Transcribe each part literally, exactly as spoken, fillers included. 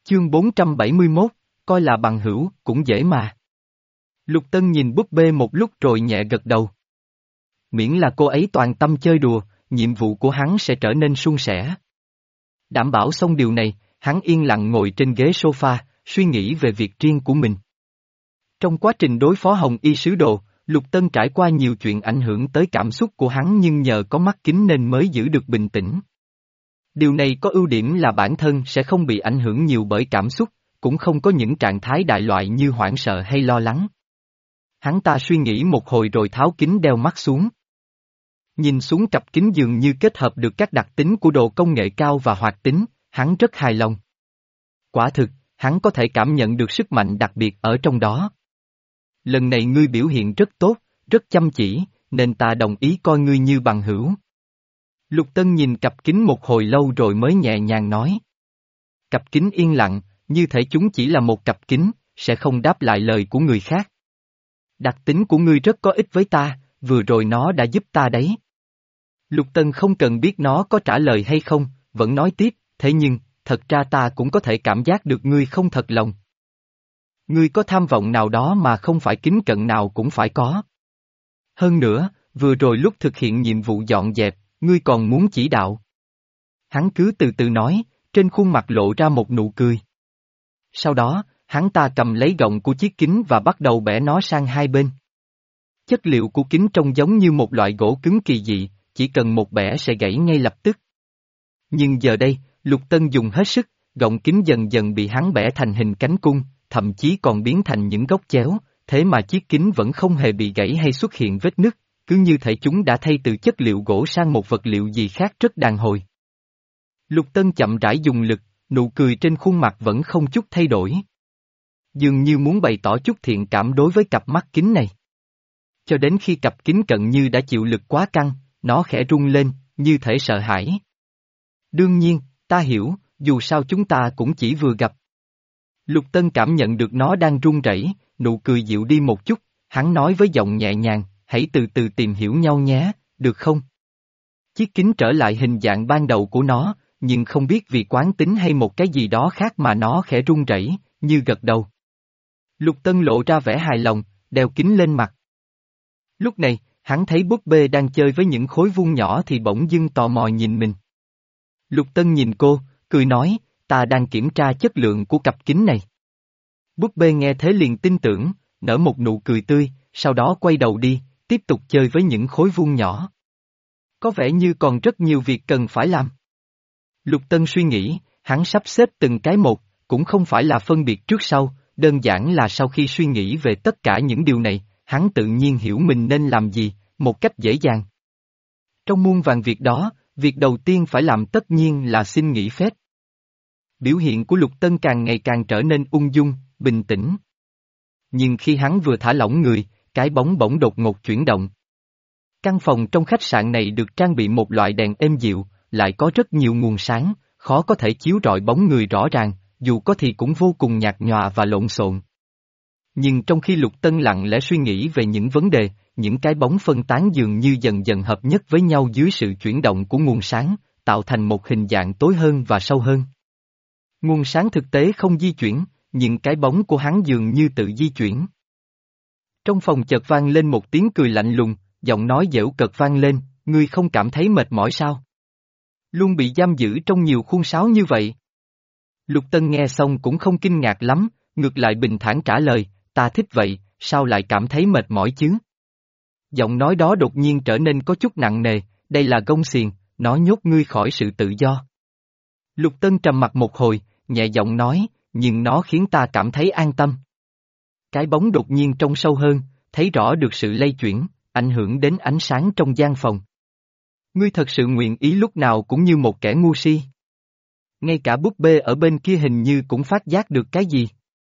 Chương bốn trăm bảy mươi mốt, coi là bằng hữu, cũng dễ mà. Lục Tân nhìn búp bê một lúc rồi nhẹ gật đầu. Miễn là cô ấy toàn tâm chơi đùa, nhiệm vụ của hắn sẽ trở nên suôn sẻ. Đảm bảo xong điều này, hắn yên lặng ngồi trên ghế sofa, suy nghĩ về việc riêng của mình. Trong quá trình đối phó Hồng Y sứ đồ, Lục Tân trải qua nhiều chuyện ảnh hưởng tới cảm xúc của hắn nhưng nhờ có mắt kính nên mới giữ được bình tĩnh. Điều này có ưu điểm là bản thân sẽ không bị ảnh hưởng nhiều bởi cảm xúc, cũng không có những trạng thái đại loại như hoảng sợ hay lo lắng. Hắn ta suy nghĩ một hồi rồi tháo kính đeo mắt xuống. Nhìn xuống cặp kính dường như kết hợp được các đặc tính của đồ công nghệ cao và hoạt tính, hắn rất hài lòng. Quả thực, hắn có thể cảm nhận được sức mạnh đặc biệt ở trong đó. Lần này ngươi biểu hiện rất tốt, rất chăm chỉ, nên ta đồng ý coi ngươi như bằng hữu. Lục Tân nhìn cặp kính một hồi lâu rồi mới nhẹ nhàng nói. Cặp kính yên lặng, như thể chúng chỉ là một cặp kính, sẽ không đáp lại lời của người khác. Đặc tính của ngươi rất có ích với ta, vừa rồi nó đã giúp ta đấy. Lục Tân không cần biết nó có trả lời hay không, vẫn nói tiếp, thế nhưng, thật ra ta cũng có thể cảm giác được ngươi không thật lòng. Ngươi có tham vọng nào đó mà không phải kính cận nào cũng phải có. Hơn nữa, vừa rồi lúc thực hiện nhiệm vụ dọn dẹp, ngươi còn muốn chỉ đạo. Hắn cứ từ từ nói, trên khuôn mặt lộ ra một nụ cười. Sau đó, hắn ta cầm lấy gọng của chiếc kính và bắt đầu bẻ nó sang hai bên. Chất liệu của kính trông giống như một loại gỗ cứng kỳ dị, chỉ cần một bẻ sẽ gãy ngay lập tức. Nhưng giờ đây, Lục Tân dùng hết sức, gọng kính dần dần bị hắn bẻ thành hình cánh cung, thậm chí còn biến thành những góc chéo, thế mà chiếc kính vẫn không hề bị gãy hay xuất hiện vết nứt, cứ như thể chúng đã thay từ chất liệu gỗ sang một vật liệu gì khác rất đàn hồi. Lục Tân chậm rãi dùng lực, nụ cười trên khuôn mặt vẫn không chút thay đổi. Dường như muốn bày tỏ chút thiện cảm đối với cặp mắt kính này. Cho đến khi cặp kính cận như đã chịu lực quá căng, nó khẽ rung lên, như thể sợ hãi. Đương nhiên, ta hiểu, dù sao chúng ta cũng chỉ vừa gặp. Lục Tân cảm nhận được nó đang run rẩy, nụ cười dịu đi một chút, hắn nói với giọng nhẹ nhàng, hãy từ từ tìm hiểu nhau nhé, được không? Chiếc kính trở lại hình dạng ban đầu của nó, nhưng không biết vì quán tính hay một cái gì đó khác mà nó khẽ run rẩy, như gật đầu. Lục Tân lộ ra vẻ hài lòng, đeo kính lên mặt. Lúc này, hắn thấy búp bê đang chơi với những khối vuông nhỏ thì bỗng dưng tò mò nhìn mình. Lục Tân nhìn cô, cười nói, ta đang kiểm tra chất lượng của cặp kính này. Búp bê nghe thế liền tin tưởng, nở một nụ cười tươi, sau đó quay đầu đi, tiếp tục chơi với những khối vuông nhỏ. Có vẻ như còn rất nhiều việc cần phải làm. Lục Tân suy nghĩ, hắn sắp xếp từng cái một, cũng không phải là phân biệt trước sau, đơn giản là sau khi suy nghĩ về tất cả những điều này, hắn tự nhiên hiểu mình nên làm gì, một cách dễ dàng. Trong muôn vàn việc đó, việc đầu tiên phải làm tất nhiên là xin nghỉ phép. Biểu hiện của Lục Tân càng ngày càng trở nên ung dung, bình tĩnh. Nhưng khi hắn vừa thả lỏng người, cái bóng bỗng đột ngột chuyển động. Căn phòng trong khách sạn này được trang bị một loại đèn êm dịu, lại có rất nhiều nguồn sáng, khó có thể chiếu rọi bóng người rõ ràng, dù có thì cũng vô cùng nhạt nhòa và lộn xộn. Nhưng trong khi Lục Tân lặng lẽ suy nghĩ về những vấn đề, những cái bóng phân tán dường như dần dần hợp nhất với nhau dưới sự chuyển động của nguồn sáng, tạo thành một hình dạng tối hơn và sâu hơn. Nguồn sáng thực tế không di chuyển, nhưng cái bóng của hắn dường như tự di chuyển. Trong phòng chợt vang lên một tiếng cười lạnh lùng, giọng nói giễu cợt vang lên, ngươi không cảm thấy mệt mỏi sao? Luôn bị giam giữ trong nhiều khuôn sáo như vậy. Lục Tân nghe xong cũng không kinh ngạc lắm, ngược lại bình thản trả lời, ta thích vậy, sao lại cảm thấy mệt mỏi chứ? Giọng nói đó đột nhiên trở nên có chút nặng nề, đây là gông xiềng, nó nhốt ngươi khỏi sự tự do. Lục Tân trầm mặt một hồi, nhẹ giọng nói, nhưng nó khiến ta cảm thấy an tâm. Cái bóng đột nhiên trông sâu hơn, thấy rõ được sự lay chuyển, ảnh hưởng đến ánh sáng trong gian phòng. Ngươi thật sự nguyện ý lúc nào cũng như một kẻ ngu si. Ngay cả búp bê ở bên kia hình như cũng phát giác được cái gì.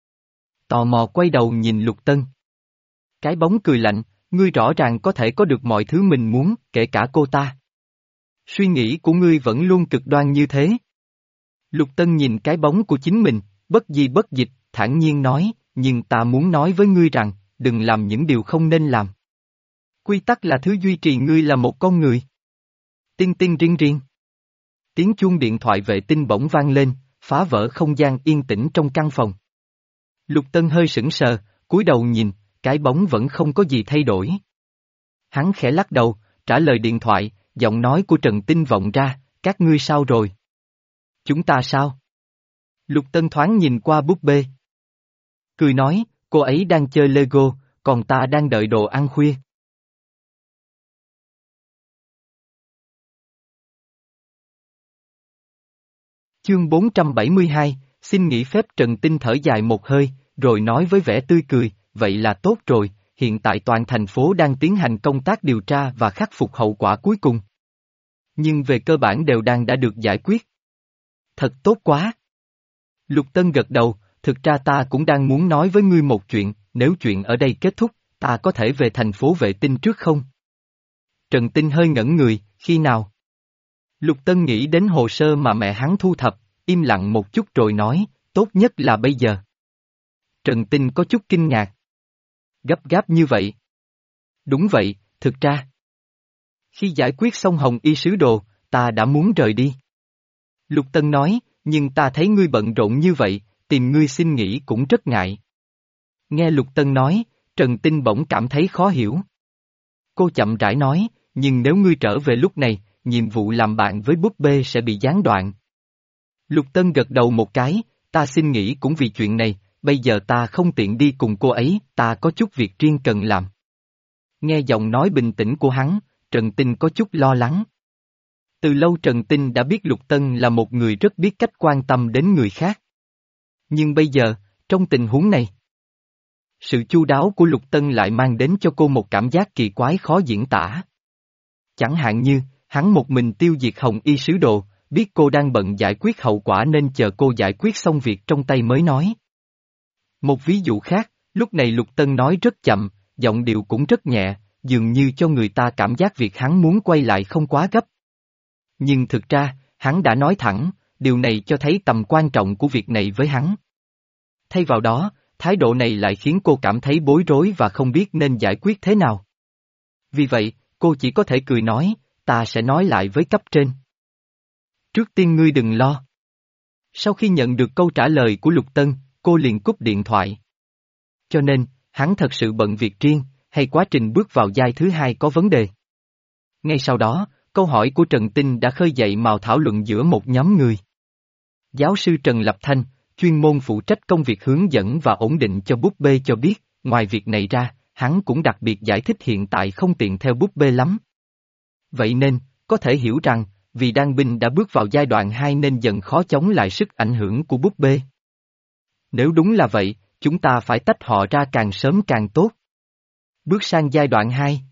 Tò mò quay đầu nhìn Lục Tân. Cái bóng cười lạnh, ngươi rõ ràng có thể có được mọi thứ mình muốn, kể cả cô ta. Suy nghĩ của ngươi vẫn luôn cực đoan như thế. Lục Tân nhìn cái bóng của chính mình, bất di bất dịch, thản nhiên nói, nhưng ta muốn nói với ngươi rằng, đừng làm những điều không nên làm. Quy tắc là thứ duy trì ngươi là một con người. Tinh tinh riêng riêng. Tiếng chuông điện thoại vệ tinh bỗng vang lên, phá vỡ không gian yên tĩnh trong căn phòng. Lục Tân hơi sững sờ, cúi đầu nhìn, cái bóng vẫn không có gì thay đổi. Hắn khẽ lắc đầu, trả lời điện thoại, giọng nói của Trần Tinh vọng ra, các ngươi sao rồi? Chúng ta sao? Lục Tân thoáng nhìn qua búp bê. Cười nói, cô ấy đang chơi Lego, còn ta đang đợi đồ ăn khuya. Chương bốn trăm bảy mươi hai, xin nghỉ phép. Trần Tinh thở dài một hơi, rồi nói với vẻ tươi cười, vậy là tốt rồi, hiện tại toàn thành phố đang tiến hành công tác điều tra và khắc phục hậu quả cuối cùng. Nhưng về cơ bản đều đang đã được giải quyết. Thật tốt quá. Lục Tân gật đầu, thực ra ta cũng đang muốn nói với ngươi một chuyện, nếu chuyện ở đây kết thúc, ta có thể về thành phố vệ tinh trước không? Trần Tinh hơi ngẩn người, khi nào? Lục Tân nghĩ đến hồ sơ mà mẹ hắn thu thập, im lặng một chút rồi nói, tốt nhất là bây giờ. Trần Tinh có chút kinh ngạc. Gấp gáp như vậy? Đúng vậy, thực ra. Khi giải quyết xong Hồng Y sứ đồ, ta đã muốn rời đi. Lục Tân nói, nhưng ta thấy ngươi bận rộn như vậy, tìm ngươi xin nghỉ cũng rất ngại. Nghe Lục Tân nói, Trần Tinh bỗng cảm thấy khó hiểu. Cô chậm rãi nói, nhưng nếu ngươi trở về lúc này, nhiệm vụ làm bạn với búp bê sẽ bị gián đoạn. Lục Tân gật đầu một cái, ta xin nghỉ cũng vì chuyện này, bây giờ ta không tiện đi cùng cô ấy, ta có chút việc riêng cần làm. Nghe giọng nói bình tĩnh của hắn, Trần Tinh có chút lo lắng. Từ lâu Trần Tinh đã biết Lục Tân là một người rất biết cách quan tâm đến người khác. Nhưng bây giờ, trong tình huống này, sự chu đáo của Lục Tân lại mang đến cho cô một cảm giác kỳ quái khó diễn tả. Chẳng hạn như, hắn một mình tiêu diệt Hồng Y sứ đồ, biết cô đang bận giải quyết hậu quả nên chờ cô giải quyết xong việc trong tay mới nói. Một ví dụ khác, lúc này Lục Tân nói rất chậm, giọng điệu cũng rất nhẹ, dường như cho người ta cảm giác việc hắn muốn quay lại không quá gấp. Nhưng thực ra, hắn đã nói thẳng, điều này cho thấy tầm quan trọng của việc này với hắn. Thay vào đó, thái độ này lại khiến cô cảm thấy bối rối và không biết nên giải quyết thế nào. Vì vậy, cô chỉ có thể cười nói, ta sẽ nói lại với cấp trên. Trước tiên ngươi đừng lo. Sau khi nhận được câu trả lời của Lục Tân, cô liền cúp điện thoại. Cho nên, hắn thật sự bận việc riêng, hay quá trình bước vào giai thứ hai có vấn đề? Ngay sau đó, câu hỏi của Trần Tinh đã khơi dậy mào thảo luận giữa một nhóm người. Giáo sư Trần Lập Thanh, chuyên môn phụ trách công việc hướng dẫn và ổn định cho búp bê cho biết, ngoài việc này ra, hắn cũng đặc biệt giải thích hiện tại không tiện theo búp bê lắm. Vậy nên, có thể hiểu rằng, vì Đan Binh đã bước vào giai đoạn hai nên dần khó chống lại sức ảnh hưởng của búp bê. Nếu đúng là vậy, chúng ta phải tách họ ra càng sớm càng tốt. Bước sang giai đoạn hai.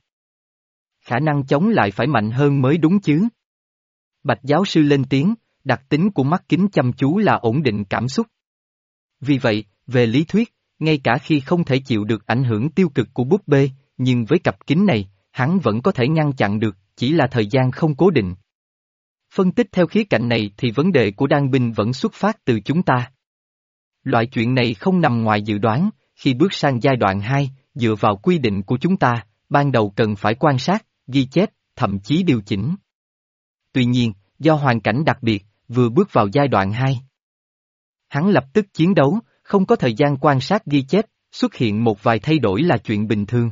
Khả năng chống lại phải mạnh hơn mới đúng chứ. Bạch giáo sư lên tiếng, đặc tính của mắt kính chăm chú là ổn định cảm xúc. Vì vậy, về lý thuyết, ngay cả khi không thể chịu được ảnh hưởng tiêu cực của búp bê, nhưng với cặp kính này, hắn vẫn có thể ngăn chặn được, chỉ là thời gian không cố định. Phân tích theo khía cạnh này thì vấn đề của Đan Binh vẫn xuất phát từ chúng ta. Loại chuyện này không nằm ngoài dự đoán, khi bước sang giai đoạn hai, dựa vào quy định của chúng ta, ban đầu cần phải quan sát, ghi chép, thậm chí điều chỉnh. Tuy nhiên, do hoàn cảnh đặc biệt, vừa bước vào giai đoạn hai. Hắn lập tức chiến đấu, không có thời gian quan sát ghi chép, xuất hiện một vài thay đổi là chuyện bình thường.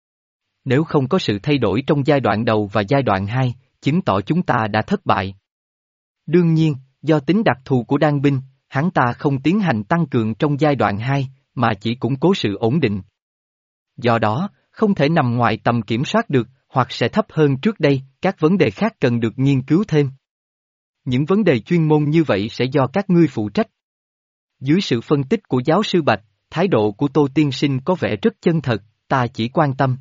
Nếu không có sự thay đổi trong giai đoạn đầu và giai đoạn hai, chứng tỏ chúng ta đã thất bại. Đương nhiên, do tính đặc thù của Đan Binh, hắn ta không tiến hành tăng cường trong giai đoạn hai, mà chỉ củng cố sự ổn định. Do đó, không thể nằm ngoài tầm kiểm soát được, hoặc sẽ thấp hơn trước đây, các vấn đề khác cần được nghiên cứu thêm. Những vấn đề chuyên môn như vậy sẽ do các ngươi phụ trách. Dưới sự phân tích của giáo sư Bạch, thái độ của Tô Tiên Sinh có vẻ rất chân thật, ta chỉ quan tâm.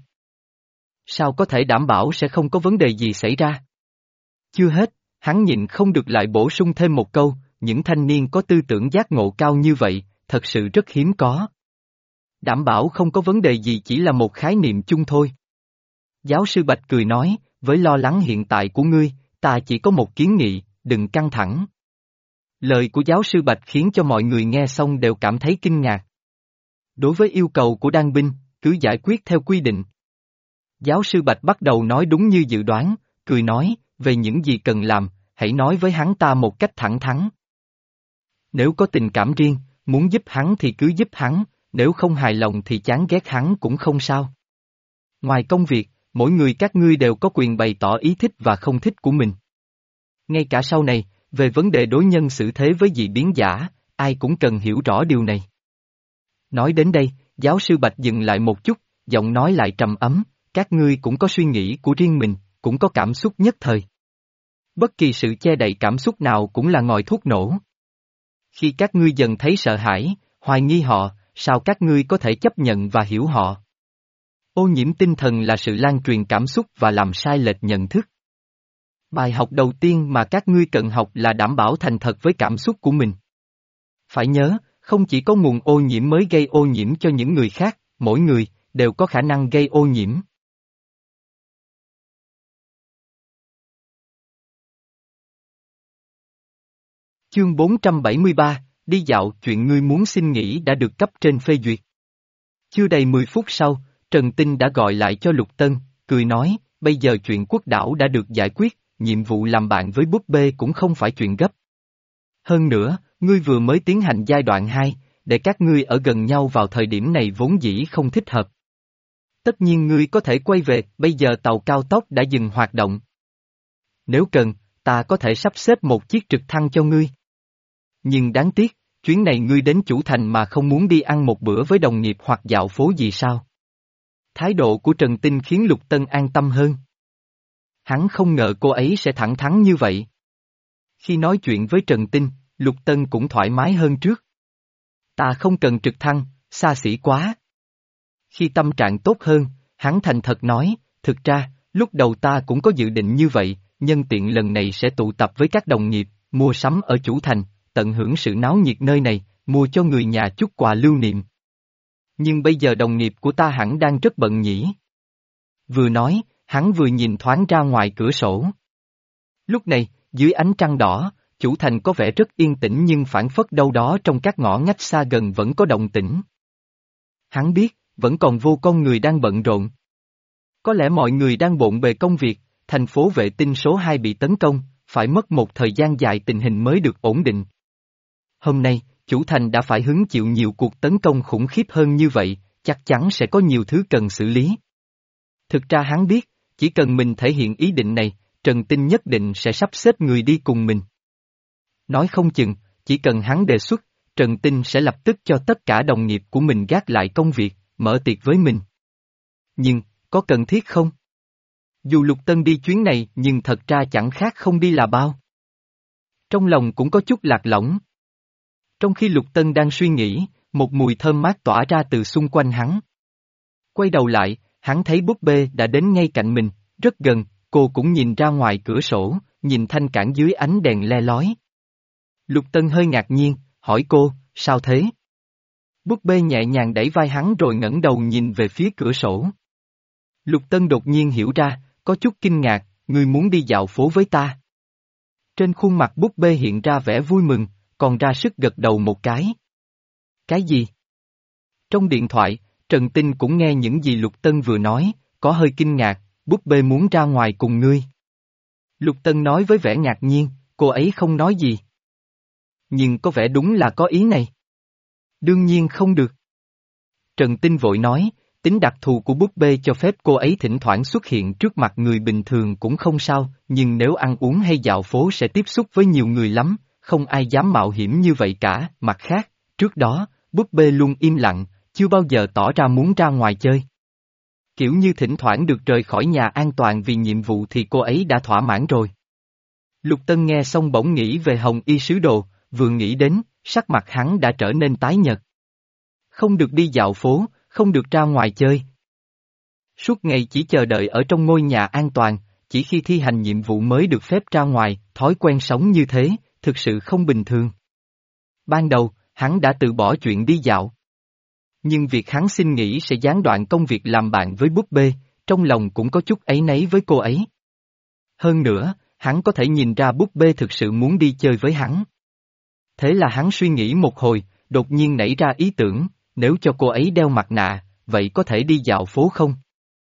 Sao có thể đảm bảo sẽ không có vấn đề gì xảy ra? Chưa hết, hắn nhịn không được lại bổ sung thêm một câu, những thanh niên có tư tưởng giác ngộ cao như vậy, thật sự rất hiếm có. Đảm bảo không có vấn đề gì chỉ là một khái niệm chung thôi. Giáo sư Bạch cười nói, với lo lắng hiện tại của ngươi, ta chỉ có một kiến nghị, đừng căng thẳng. Lời của giáo sư Bạch khiến cho mọi người nghe xong đều cảm thấy kinh ngạc. Đối với yêu cầu của Đan Binh, cứ giải quyết theo quy định. Giáo sư Bạch bắt đầu nói đúng như dự đoán, cười nói, về những gì cần làm, hãy nói với hắn ta một cách thẳng thắn. Nếu có tình cảm riêng, muốn giúp hắn thì cứ giúp hắn, nếu không hài lòng thì chán ghét hắn cũng không sao. Ngoài công việc, mỗi người các ngươi đều có quyền bày tỏ ý thích và không thích của mình. Ngay cả sau này, về vấn đề đối nhân xử thế với dị biến giả, ai cũng cần hiểu rõ điều này. Nói đến đây, giáo sư Bạch dừng lại một chút, giọng nói lại trầm ấm, các ngươi cũng có suy nghĩ của riêng mình, cũng có cảm xúc nhất thời. Bất kỳ sự che đậy cảm xúc nào cũng là ngòi thuốc nổ. Khi các ngươi dần thấy sợ hãi, hoài nghi họ, sao các ngươi có thể chấp nhận và hiểu họ? Ô nhiễm tinh thần là sự lan truyền cảm xúc và làm sai lệch nhận thức. Bài học đầu tiên mà các ngươi cần học là đảm bảo thành thật với cảm xúc của mình. Phải nhớ, không chỉ có nguồn ô nhiễm mới gây ô nhiễm cho những người khác, mỗi người đều có khả năng gây ô nhiễm. Chương bốn trăm bảy mươi ba, đi dạo, chuyện ngươi muốn xin nghỉ đã được cấp trên phê duyệt. Chưa đầy mười phút sau, Trần Tinh đã gọi lại cho Lục Tân, cười nói, bây giờ chuyện quốc đảo đã được giải quyết, nhiệm vụ làm bạn với búp bê cũng không phải chuyện gấp. Hơn nữa, ngươi vừa mới tiến hành giai đoạn hai, để các ngươi ở gần nhau vào thời điểm này vốn dĩ không thích hợp. Tất nhiên ngươi có thể quay về, bây giờ tàu cao tốc đã dừng hoạt động. Nếu cần, ta có thể sắp xếp một chiếc trực thăng cho ngươi. Nhưng đáng tiếc, chuyến này ngươi đến chủ thành mà không muốn đi ăn một bữa với đồng nghiệp hoặc dạo phố gì sao? Thái độ của Trần Tinh khiến Lục Tân an tâm hơn. Hắn không ngờ cô ấy sẽ thẳng thắn như vậy. Khi nói chuyện với Trần Tinh, Lục Tân cũng thoải mái hơn trước. Ta không cần trực thăng, xa xỉ quá. Khi tâm trạng tốt hơn, hắn thành thật nói, thực ra, lúc đầu ta cũng có dự định như vậy, nhân tiện lần này sẽ tụ tập với các đồng nghiệp, mua sắm ở chủ thành, tận hưởng sự náo nhiệt nơi này, mua cho người nhà chút quà lưu niệm. Nhưng bây giờ đồng nghiệp của ta hẳn đang rất bận nhỉ. Vừa nói, hắn vừa nhìn thoáng ra ngoài cửa sổ. Lúc này, dưới ánh trăng đỏ, chủ thành có vẻ rất yên tĩnh nhưng phảng phất đâu đó trong các ngõ ngách xa gần vẫn có động tĩnh. Hắn biết, vẫn còn vô con người đang bận rộn. Có lẽ mọi người đang bộn bề công việc, thành phố vệ tinh số hai bị tấn công, phải mất một thời gian dài tình hình mới được ổn định. Hôm nay, chủ thành đã phải hứng chịu nhiều cuộc tấn công khủng khiếp hơn như vậy, chắc chắn sẽ có nhiều thứ cần xử lý. Thực ra hắn biết, chỉ cần mình thể hiện ý định này, Trần Tinh nhất định sẽ sắp xếp người đi cùng mình. Nói không chừng, chỉ cần hắn đề xuất, Trần Tinh sẽ lập tức cho tất cả đồng nghiệp của mình gác lại công việc, mở tiệc với mình. Nhưng, có cần thiết không? Dù Lục Tân đi chuyến này nhưng thật ra chẳng khác không đi là bao. Trong lòng cũng có chút lạc lõng. Trong khi Lục Tân đang suy nghĩ, một mùi thơm mát tỏa ra từ xung quanh hắn. Quay đầu lại, hắn thấy búp bê đã đến ngay cạnh mình, rất gần, cô cũng nhìn ra ngoài cửa sổ, nhìn thanh cảng dưới ánh đèn le lói. Lục Tân hơi ngạc nhiên, hỏi cô, sao thế? Búp bê nhẹ nhàng đẩy vai hắn rồi ngẩng đầu nhìn về phía cửa sổ. Lục Tân đột nhiên hiểu ra, có chút kinh ngạc, ngươi muốn đi dạo phố với ta. Trên khuôn mặt búp bê hiện ra vẻ vui mừng, còn ra sức gật đầu một cái. Cái gì? Trong điện thoại, Trần Tinh cũng nghe những gì Lục Tân vừa nói, có hơi kinh ngạc, búp bê muốn ra ngoài cùng ngươi. Lục Tân nói với vẻ ngạc nhiên, cô ấy không nói gì. Nhưng có vẻ đúng là có ý này. Đương nhiên không được. Trần Tinh vội nói, tính đặc thù của búp bê cho phép cô ấy thỉnh thoảng xuất hiện trước mặt người bình thường cũng không sao, nhưng nếu ăn uống hay dạo phố sẽ tiếp xúc với nhiều người lắm, không ai dám mạo hiểm như vậy cả. Mặt khác, trước đó, búp bê luôn im lặng, chưa bao giờ tỏ ra muốn ra ngoài chơi. Kiểu như thỉnh thoảng được rời khỏi nhà an toàn vì nhiệm vụ thì cô ấy đã thỏa mãn rồi. Lục Tân nghe xong bỗng nghĩ về Hồng Y sứ đồ, vừa nghĩ đến, sắc mặt hắn đã trở nên tái nhợt. Không được đi dạo phố, không được ra ngoài chơi. Suốt ngày chỉ chờ đợi ở trong ngôi nhà an toàn, chỉ khi thi hành nhiệm vụ mới được phép ra ngoài, thói quen sống như thế, thực sự không bình thường. Ban đầu, hắn đã từ bỏ chuyện đi dạo. Nhưng việc hắn xin nghỉ sẽ gián đoạn công việc làm bạn với búp bê, trong lòng cũng có chút áy náy với cô ấy. Hơn nữa, hắn có thể nhìn ra búp bê thực sự muốn đi chơi với hắn. Thế là hắn suy nghĩ một hồi, đột nhiên nảy ra ý tưởng, nếu cho cô ấy đeo mặt nạ, vậy có thể đi dạo phố không?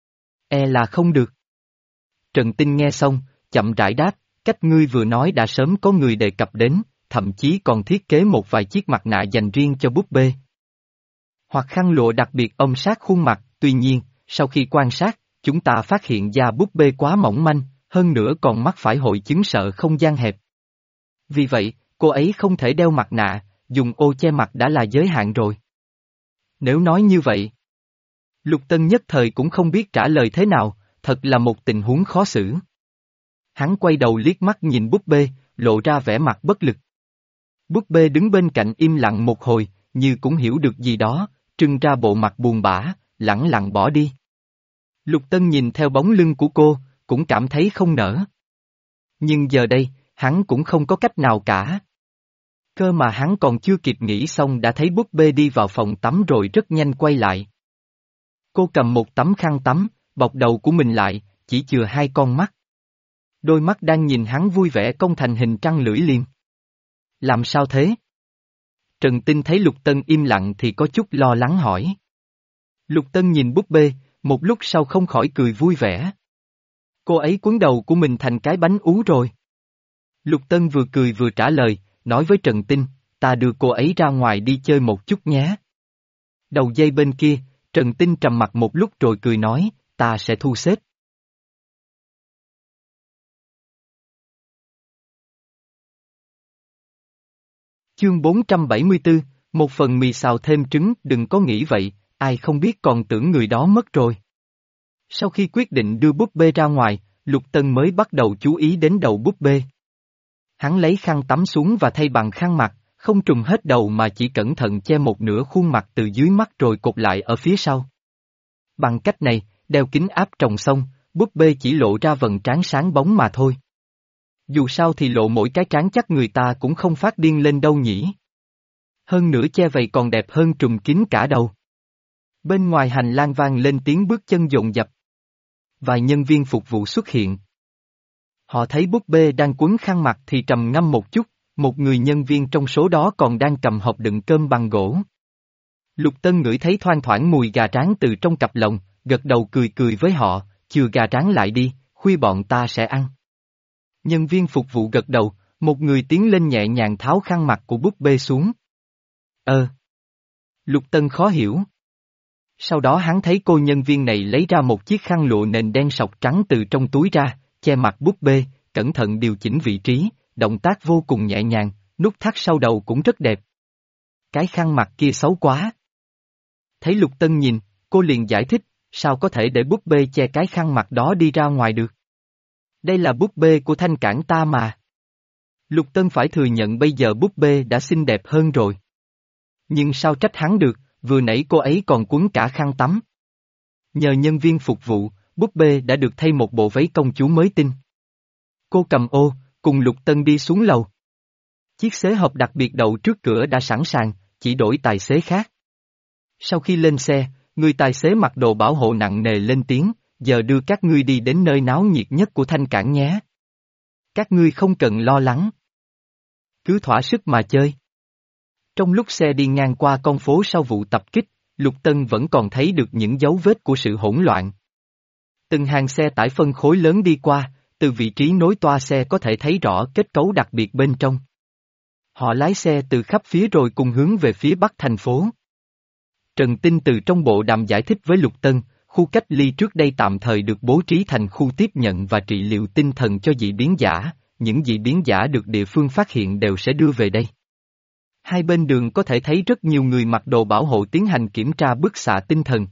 E là không được. Trần Tinh nghe xong, chậm rãi đáp, cách ngươi vừa nói đã sớm có người đề cập đến, thậm chí còn thiết kế một vài chiếc mặt nạ dành riêng cho búp bê. Hoặc khăn lụa đặc biệt ôm sát khuôn mặt, tuy nhiên, sau khi quan sát, chúng ta phát hiện da búp bê quá mỏng manh, hơn nữa còn mắc phải hội chứng sợ không gian hẹp. Vì vậy, cô ấy không thể đeo mặt nạ, dùng ô che mặt đã là giới hạn rồi. Nếu nói như vậy, Lục Tân nhất thời cũng không biết trả lời thế nào, thật là một tình huống khó xử. Hắn quay đầu liếc mắt nhìn búp bê, lộ ra vẻ mặt bất lực. Búp bê đứng bên cạnh im lặng một hồi, như cũng hiểu được gì đó, trưng ra bộ mặt buồn bã, lẳng lặng bỏ đi. Lục Tân nhìn theo bóng lưng của cô, cũng cảm thấy không nỡ. Nhưng giờ đây, hắn cũng không có cách nào cả. Cơ mà hắn còn chưa kịp nghĩ xong đã thấy búp bê đi vào phòng tắm rồi rất nhanh quay lại. Cô cầm một tấm khăn tắm, bọc đầu của mình lại, chỉ chừa hai con mắt. Đôi mắt đang nhìn hắn vui vẻ cong thành hình trăng lưỡi liềm. Làm sao thế? Trần Tinh thấy Lục Tân im lặng thì có chút lo lắng hỏi. Lục Tân nhìn búp bê, một lúc sau không khỏi cười vui vẻ. Cô ấy quấn đầu của mình thành cái bánh ú rồi. Lục Tân vừa cười vừa trả lời, nói với Trần Tinh, ta đưa cô ấy ra ngoài đi chơi một chút nhé. Đầu dây bên kia, Trần Tinh trầm mặt một lúc rồi cười nói, ta sẽ thu xếp. Chương bốn trăm bảy mươi tư, một phần mì xào thêm trứng, đừng có nghĩ vậy, ai không biết còn tưởng người đó mất rồi. Sau khi quyết định đưa búp bê ra ngoài, Lục Tân mới bắt đầu chú ý đến đầu búp bê. Hắn lấy khăn tắm xuống và thay bằng khăn mặt, không trùm hết đầu mà chỉ cẩn thận che một nửa khuôn mặt từ dưới mắt rồi cột lại ở phía sau. Bằng cách này, đeo kính áp tròng xong, búp bê chỉ lộ ra vầng trán sáng bóng mà thôi. Dù sao thì lộ mỗi cái trán chắc người ta cũng không phát điên lên đâu nhỉ. Hơn nữa che vậy còn đẹp hơn trùm kín cả đầu. Bên ngoài hành lang vang lên tiếng bước chân dồn dập. Vài nhân viên phục vụ xuất hiện. Họ thấy búp bê đang quấn khăn mặt thì trầm ngâm một chút, một người nhân viên trong số đó còn đang cầm hộp đựng cơm bằng gỗ. Lục Tân ngửi thấy thoang thoảng mùi gà rán từ trong cặp lồng, gật đầu cười cười với họ, chừa gà rán lại đi, khuya bọn ta sẽ ăn. Nhân viên phục vụ gật đầu, một người tiến lên nhẹ nhàng tháo khăn mặt của búp bê xuống. Ờ. Lục Tân khó hiểu. Sau đó hắn thấy cô nhân viên này lấy ra một chiếc khăn lụa nền đen sọc trắng từ trong túi ra, che mặt búp bê, cẩn thận điều chỉnh vị trí, động tác vô cùng nhẹ nhàng, nút thắt sau đầu cũng rất đẹp. Cái khăn mặt kia xấu quá. Thấy Lục Tân nhìn, cô liền giải thích, sao có thể để búp bê che cái khăn mặt đó đi ra ngoài được. Đây là búp bê của Thanh Cảng ta mà. Lục Tân phải thừa nhận bây giờ búp bê đã xinh đẹp hơn rồi. Nhưng sao trách hắn được, vừa nãy cô ấy còn quấn cả khăn tắm. Nhờ nhân viên phục vụ, búp bê đã được thay một bộ váy công chúa mới tinh. Cô cầm ô, cùng Lục Tân đi xuống lầu. Chiếc xế hộp đặc biệt đậu trước cửa đã sẵn sàng, chỉ đổi tài xế khác. Sau khi lên xe, người tài xế mặc đồ bảo hộ nặng nề lên tiếng, giờ đưa các ngươi đi đến nơi náo nhiệt nhất của Thanh Cảng nhé. Các ngươi không cần lo lắng. Cứ thỏa sức mà chơi. Trong lúc xe đi ngang qua con phố sau vụ tập kích, Lục Tân vẫn còn thấy được những dấu vết của sự hỗn loạn. Từng hàng xe tải phân khối lớn đi qua, từ vị trí nối toa xe có thể thấy rõ kết cấu đặc biệt bên trong. Họ lái xe từ khắp phía rồi cùng hướng về phía bắc thành phố. Trần Tinh từ trong bộ đàm giải thích với Lục Tân, khu cách ly trước đây tạm thời được bố trí thành khu tiếp nhận và trị liệu tinh thần cho dị biến giả, những dị biến giả được địa phương phát hiện đều sẽ đưa về đây. Hai bên đường có thể thấy rất nhiều người mặc đồ bảo hộ tiến hành kiểm tra bức xạ tinh thần.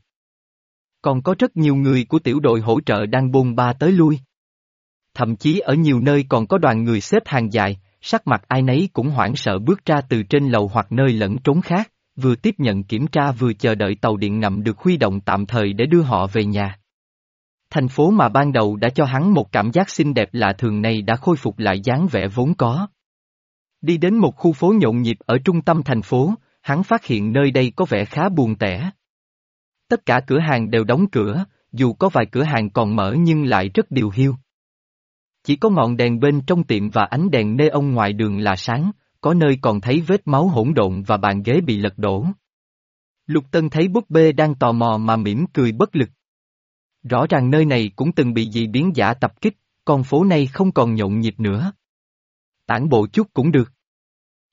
Còn có rất nhiều người của tiểu đội hỗ trợ đang bôn ba tới lui. Thậm chí ở nhiều nơi còn có đoàn người xếp hàng dài, sắc mặt ai nấy cũng hoảng sợ bước ra từ trên lầu hoặc nơi lẫn trốn khác, vừa tiếp nhận kiểm tra vừa chờ đợi tàu điện ngầm được huy động tạm thời để đưa họ về nhà. Thành phố mà ban đầu đã cho hắn một cảm giác xinh đẹp lạ thường này đã khôi phục lại dáng vẻ vốn có. Đi đến một khu phố nhộn nhịp ở trung tâm thành phố, hắn phát hiện nơi đây có vẻ khá buồn tẻ. Tất cả cửa hàng đều đóng cửa, dù có vài cửa hàng còn mở nhưng lại rất điều hiu. Chỉ có ngọn đèn bên trong tiệm và ánh đèn neon ngoài đường là sáng, có nơi còn thấy vết máu hỗn độn và bàn ghế bị lật đổ. Lục Tân thấy búp bê đang tò mò mà mỉm cười bất lực. Rõ ràng nơi này cũng từng bị dị biến giả tập kích, con phố này không còn nhộn nhịp nữa. Tản bộ chút cũng được.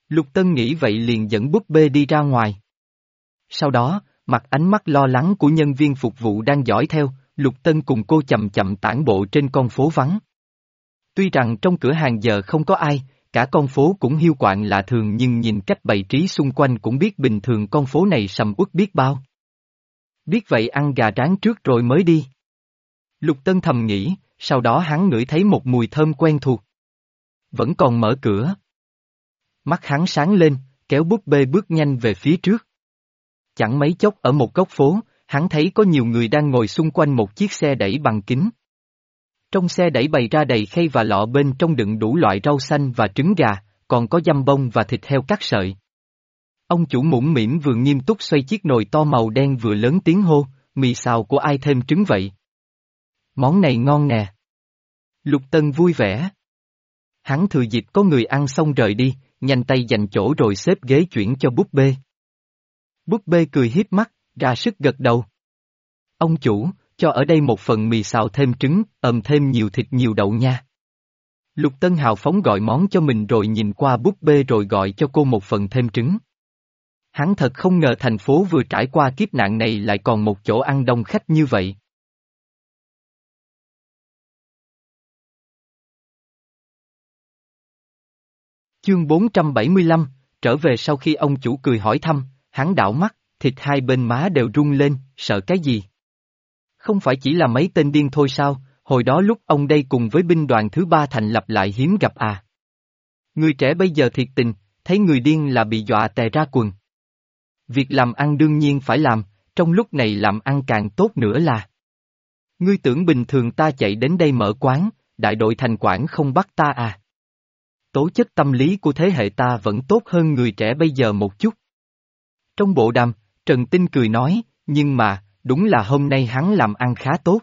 Lục Tân nghĩ vậy liền dẫn búp bê đi ra ngoài. Sau đó, mặt ánh mắt lo lắng của nhân viên phục vụ đang dõi theo, Lục Tân cùng cô chậm chậm tản bộ trên con phố vắng. Tuy rằng trong cửa hàng giờ không có ai, cả con phố cũng hiu quạnh lạ thường nhưng nhìn cách bày trí xung quanh cũng biết bình thường con phố này sầm uất biết bao. Biết vậy ăn gà rán trước rồi mới đi. Lục Tân thầm nghĩ, sau đó hắn ngửi thấy một mùi thơm quen thuộc. Vẫn còn mở cửa. Mắt hắn sáng lên, kéo búp bê bước nhanh về phía trước. Chẳng mấy chốc ở một góc phố, hắn thấy có nhiều người đang ngồi xung quanh một chiếc xe đẩy bằng kính. Trong xe đẩy bày ra đầy khay và lọ bên trong đựng đủ loại rau xanh và trứng gà, còn có dăm bông và thịt heo cắt sợi. Ông chủ mũm mĩm vừa nghiêm túc xoay chiếc nồi to màu đen vừa lớn tiếng hô, mì xào của ai thêm trứng vậy? Món này ngon nè. Lục Tân vui vẻ. Hắn thừa dịp có người ăn xong rời đi, nhanh tay giành chỗ rồi xếp ghế chuyển cho búp bê. Búp bê cười hiếp mắt, ra sức gật đầu. Ông chủ, cho ở đây một phần mì xào thêm trứng, ầm thêm nhiều thịt nhiều đậu nha. Lục Tân hào phóng gọi món cho mình rồi nhìn qua búp bê rồi gọi cho cô một phần thêm trứng. Hắn thật không ngờ thành phố vừa trải qua kiếp nạn này lại còn một chỗ ăn đông khách như vậy. Chương bốn trăm bảy mươi lăm, trở về sau khi ông chủ cười hỏi thăm, hắn đảo mắt, thịt hai bên má đều rung lên, sợ cái gì? Không phải chỉ là mấy tên điên thôi sao, hồi đó lúc ông đây cùng với binh đoàn thứ ba thành lập lại hiếm gặp à. Người trẻ bây giờ thiệt tình, thấy người điên là bị dọa tè ra quần. Việc làm ăn đương nhiên phải làm, trong lúc này làm ăn càng tốt nữa là. Ngươi tưởng bình thường ta chạy đến đây mở quán, đại đội thành quản không bắt ta à? Tố chất tâm lý của thế hệ ta vẫn tốt hơn người trẻ bây giờ một chút. Trong bộ đàm, Trần Tinh cười nói, nhưng mà, đúng là hôm nay hắn làm ăn khá tốt.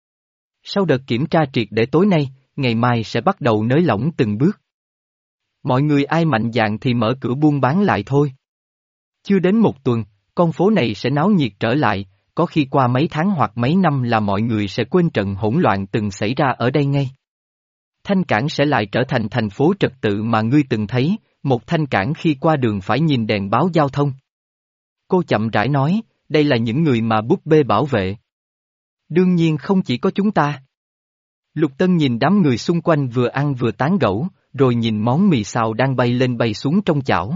Sau đợt kiểm tra triệt để tối nay, ngày mai sẽ bắt đầu nới lỏng từng bước. Mọi người ai mạnh dạn thì mở cửa buôn bán lại thôi. Chưa đến một tuần, con phố này sẽ náo nhiệt trở lại, có khi qua mấy tháng hoặc mấy năm là mọi người sẽ quên trận hỗn loạn từng xảy ra ở đây ngay. Thanh Cảng sẽ lại trở thành thành phố trật tự mà ngươi từng thấy, một Thanh Cảng khi qua đường phải nhìn đèn báo giao thông. Cô chậm rãi nói, đây là những người mà búp bê bảo vệ. Đương nhiên không chỉ có chúng ta. Lục Tân nhìn đám người xung quanh vừa ăn vừa tán gẫu, rồi nhìn món mì xào đang bay lên bay xuống trong chảo.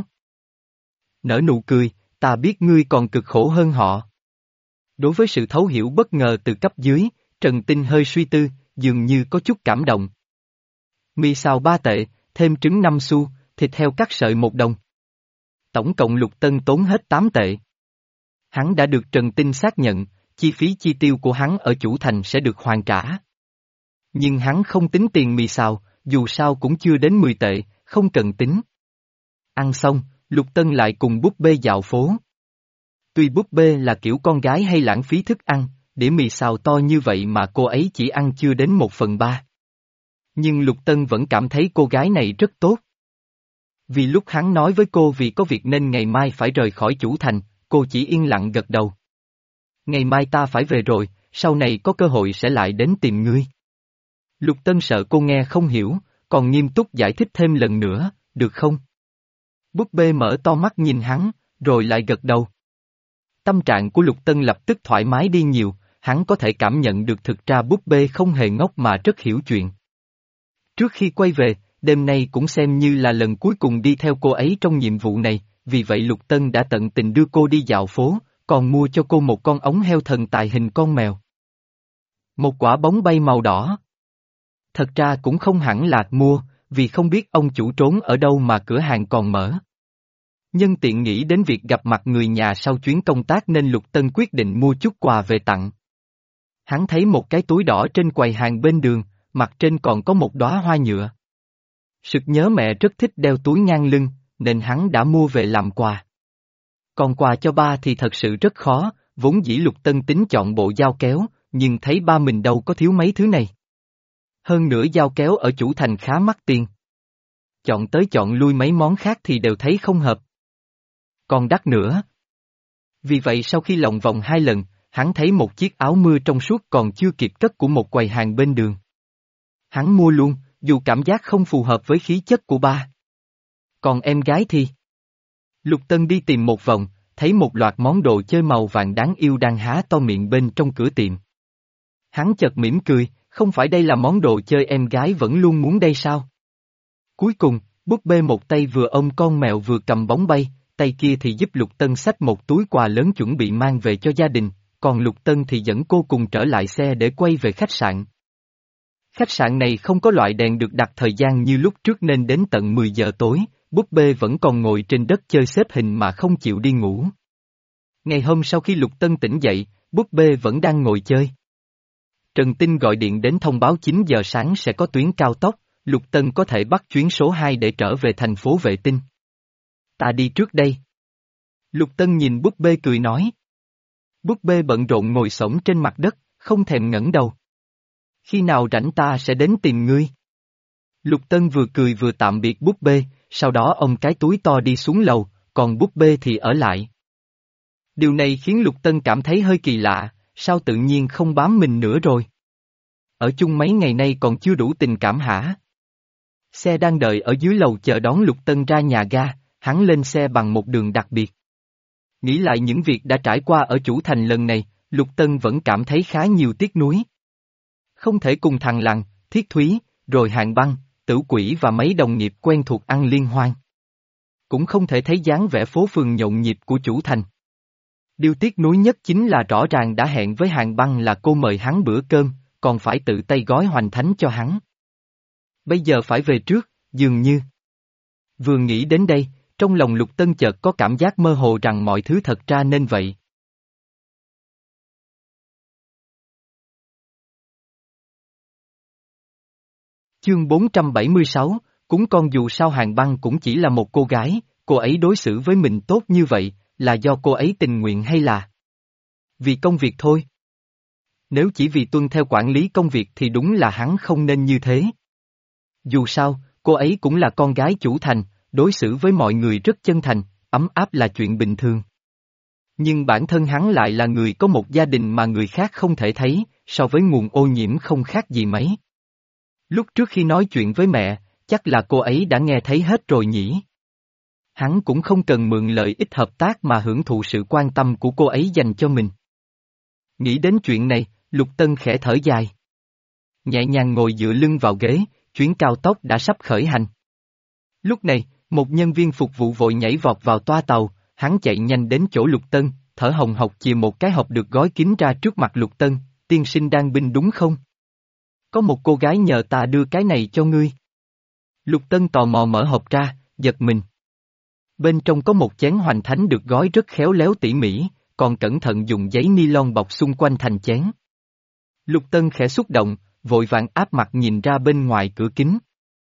Nở nụ cười, ta biết ngươi còn cực khổ hơn họ. Đối với sự thấu hiểu bất ngờ từ cấp dưới, Trần Tinh hơi suy tư, dường như có chút cảm động. Mì xào ba tệ, thêm trứng năm xu, thịt heo cắt sợi một đồng. Tổng cộng Lục Tân tốn hết tám tệ. Hắn đã được Trần Tinh xác nhận, chi phí chi tiêu của hắn ở chủ thành sẽ được hoàn trả. Nhưng hắn không tính tiền mì xào, dù sao cũng chưa đến mười tệ, không cần tính. Ăn xong, Lục Tân lại cùng búp bê dạo phố. Tuy búp bê là kiểu con gái hay lãng phí thức ăn, đĩa mì xào to như vậy mà cô ấy chỉ ăn chưa đến một phần ba. Nhưng Lục Tân vẫn cảm thấy cô gái này rất tốt. Vì lúc hắn nói với cô vì có việc nên ngày mai phải rời khỏi chủ thành, cô chỉ yên lặng gật đầu. Ngày mai ta phải về rồi, sau này có cơ hội sẽ lại đến tìm ngươi. Lục Tân sợ cô nghe không hiểu, còn nghiêm túc giải thích thêm lần nữa, được không? Búp bê mở to mắt nhìn hắn, rồi lại gật đầu. Tâm trạng của Lục Tân lập tức thoải mái đi nhiều, hắn có thể cảm nhận được thực ra búp bê không hề ngốc mà rất hiểu chuyện. Trước khi quay về, đêm nay cũng xem như là lần cuối cùng đi theo cô ấy trong nhiệm vụ này, vì vậy Lục Tân đã tận tình đưa cô đi dạo phố, còn mua cho cô một con ống heo thần tài hình con mèo. Một quả bóng bay màu đỏ. Thật ra cũng không hẳn là mua, vì không biết ông chủ trốn ở đâu mà cửa hàng còn mở. Nhân tiện nghĩ đến việc gặp mặt người nhà sau chuyến công tác nên Lục Tân quyết định mua chút quà về tặng. Hắn thấy một cái túi đỏ trên quầy hàng bên đường, mặt trên còn có một đóa hoa nhựa. Sực nhớ mẹ rất thích đeo túi ngang lưng, nên hắn đã mua về làm quà. Còn quà cho ba thì thật sự rất khó, vốn dĩ Lục Tân tính chọn bộ dao kéo, nhưng thấy ba mình đâu có thiếu mấy thứ này. Hơn nữa dao kéo ở chủ thành khá mắc tiền. Chọn tới chọn lui mấy món khác thì đều thấy không hợp. Còn đắt nữa. Vì vậy sau khi lòng vòng hai lần, hắn thấy một chiếc áo mưa trong suốt còn chưa kịp cất của một quầy hàng bên đường. Hắn mua luôn, dù cảm giác không phù hợp với khí chất của ba. Còn em gái thì? Lục Tân đi tìm một vòng, thấy một loạt món đồ chơi màu vàng đáng yêu đang há to miệng bên trong cửa tiệm. Hắn chợt mỉm cười, không phải đây là món đồ chơi em gái vẫn luôn muốn đây sao? Cuối cùng, búp bê một tay vừa ôm con mèo vừa cầm bóng bay, tay kia thì giúp Lục Tân xách một túi quà lớn chuẩn bị mang về cho gia đình, còn Lục Tân thì dẫn cô cùng trở lại xe để quay về khách sạn. Khách sạn này không có loại đèn được đặt thời gian như lúc trước nên đến tận mười giờ tối, búp bê vẫn còn ngồi trên đất chơi xếp hình mà không chịu đi ngủ. Ngày hôm sau khi Lục Tân tỉnh dậy, búp bê vẫn đang ngồi chơi. Trần Tinh gọi điện đến thông báo chín giờ sáng sẽ có tuyến cao tốc, Lục Tân có thể bắt chuyến số hai để trở về thành phố Vệ Tinh. Ta đi trước đây. Lục Tân nhìn búp bê cười nói. Búp bê bận rộn ngồi xổm trên mặt đất, không thèm ngẩng đầu. Khi nào rảnh ta sẽ đến tìm ngươi. Lục Tân vừa cười vừa tạm biệt búp bê, sau đó ôm cái túi to đi xuống lầu, còn búp bê thì ở lại. Điều này khiến Lục Tân cảm thấy hơi kỳ lạ, sao tự nhiên không bám mình nữa rồi? Ở chung mấy ngày nay còn chưa đủ tình cảm hả? Xe đang đợi ở dưới lầu chờ đón Lục Tân ra nhà ga, hắn lên xe bằng một đường đặc biệt. Nghĩ lại những việc đã trải qua ở Chủ Thành lần này, Lục Tân vẫn cảm thấy khá nhiều tiếc nuối. Không thể cùng thằng Lằn, Thiết Thúy, rồi Hàn Băng, Tử Quỷ và mấy đồng nghiệp quen thuộc ăn liên hoan. Cũng không thể thấy dáng vẻ phố phường nhộn nhịp của Chủ Thành. Điều tiếc nuối nhất chính là rõ ràng đã hẹn với Hàn Băng là cô mời hắn bữa cơm, còn phải tự tay gói hoành thánh cho hắn. Bây giờ phải về trước, dường như. Vừa nghĩ đến đây, trong lòng Lục Tân chợt có cảm giác mơ hồ rằng mọi thứ thật ra nên vậy. Chương bốn trăm bảy mươi sáu, cúng con dù sao Hàn Băng cũng chỉ là một cô gái, cô ấy đối xử với mình tốt như vậy, là do cô ấy tình nguyện hay là vì công việc thôi? Nếu chỉ vì tuân theo quản lý công việc thì đúng là hắn không nên như thế. Dù sao, cô ấy cũng là con gái Chủ Thành, đối xử với mọi người rất chân thành, ấm áp là chuyện bình thường. Nhưng bản thân hắn lại là người có một gia đình mà người khác không thể thấy, so với nguồn ô nhiễm không khác gì mấy. Lúc trước khi nói chuyện với mẹ, chắc là cô ấy đã nghe thấy hết rồi nhỉ. Hắn cũng không cần mượn lợi ích hợp tác mà hưởng thụ sự quan tâm của cô ấy dành cho mình. Nghĩ đến chuyện này, Lục Tân khẽ thở dài. Nhẹ nhàng ngồi dựa lưng vào ghế, chuyến cao tốc đã sắp khởi hành. Lúc này, một nhân viên phục vụ vội nhảy vọt vào toa tàu, hắn chạy nhanh đến chỗ Lục Tân, thở hồng hộc chìa một cái hộp được gói kín ra trước mặt Lục Tân, tiên sinh đang binh đúng không? Có một cô gái nhờ ta đưa cái này cho ngươi. Lục Tân tò mò mở hộp ra, giật mình. Bên trong có một chén hoành thánh được gói rất khéo léo tỉ mỉ, còn cẩn thận dùng giấy ni lông bọc xung quanh thành chén. Lục Tân khẽ xúc động, vội vàng áp mặt nhìn ra bên ngoài cửa kính.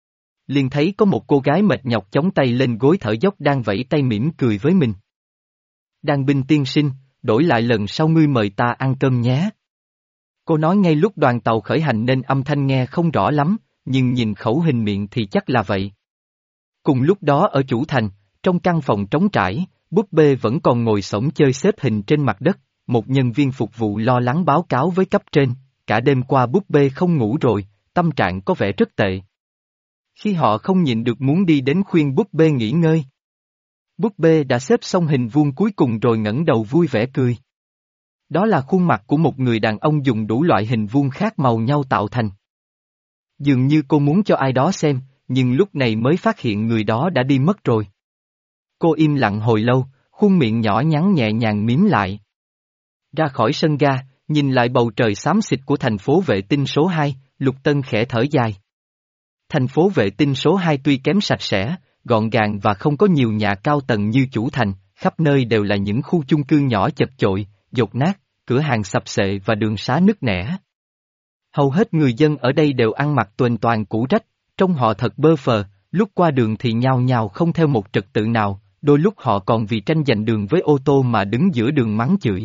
Liền thấy có một cô gái mệt nhọc chống tay lên gối thở dốc đang vẫy tay mỉm cười với mình. Đan binh tiên sinh, đổi lại lần sau ngươi mời ta ăn cơm nhé. Cô nói ngay lúc đoàn tàu khởi hành nên âm thanh nghe không rõ lắm, nhưng nhìn khẩu hình miệng thì chắc là vậy. Cùng lúc đó ở Chủ Thành, trong căn phòng trống trải, búp bê vẫn còn ngồi xổm chơi xếp hình trên mặt đất, một nhân viên phục vụ lo lắng báo cáo với cấp trên, cả đêm qua búp bê không ngủ rồi, tâm trạng có vẻ rất tệ. Khi họ không nhịn được muốn đi đến khuyên búp bê nghỉ ngơi. Búp bê đã xếp xong hình vuông cuối cùng rồi ngẩng đầu vui vẻ cười. Đó là khuôn mặt của một người đàn ông dùng đủ loại hình vuông khác màu nhau tạo thành. Dường như cô muốn cho ai đó xem, nhưng lúc này mới phát hiện người đó đã đi mất rồi. Cô im lặng hồi lâu, khuôn miệng nhỏ nhắn nhẹ nhàng mím lại. Ra khỏi sân ga, nhìn lại bầu trời xám xịt của thành phố Vệ Tinh số hai, Lục Tân khẽ thở dài. Thành phố Vệ Tinh số hai tuy kém sạch sẽ, gọn gàng và không có nhiều nhà cao tầng như Chủ Thành, khắp nơi đều là những khu chung cư nhỏ chật chội, dột nát, cửa hàng sập xệ và đường xá nứt nẻ. Hầu hết người dân ở đây đều ăn mặc tuềnh toàng cũ rách, trông họ thật bơ phờ, lúc qua đường thì nhao nhao không theo một trật tự nào, đôi lúc họ còn vì tranh giành đường với ô tô mà đứng giữa đường mắng chửi.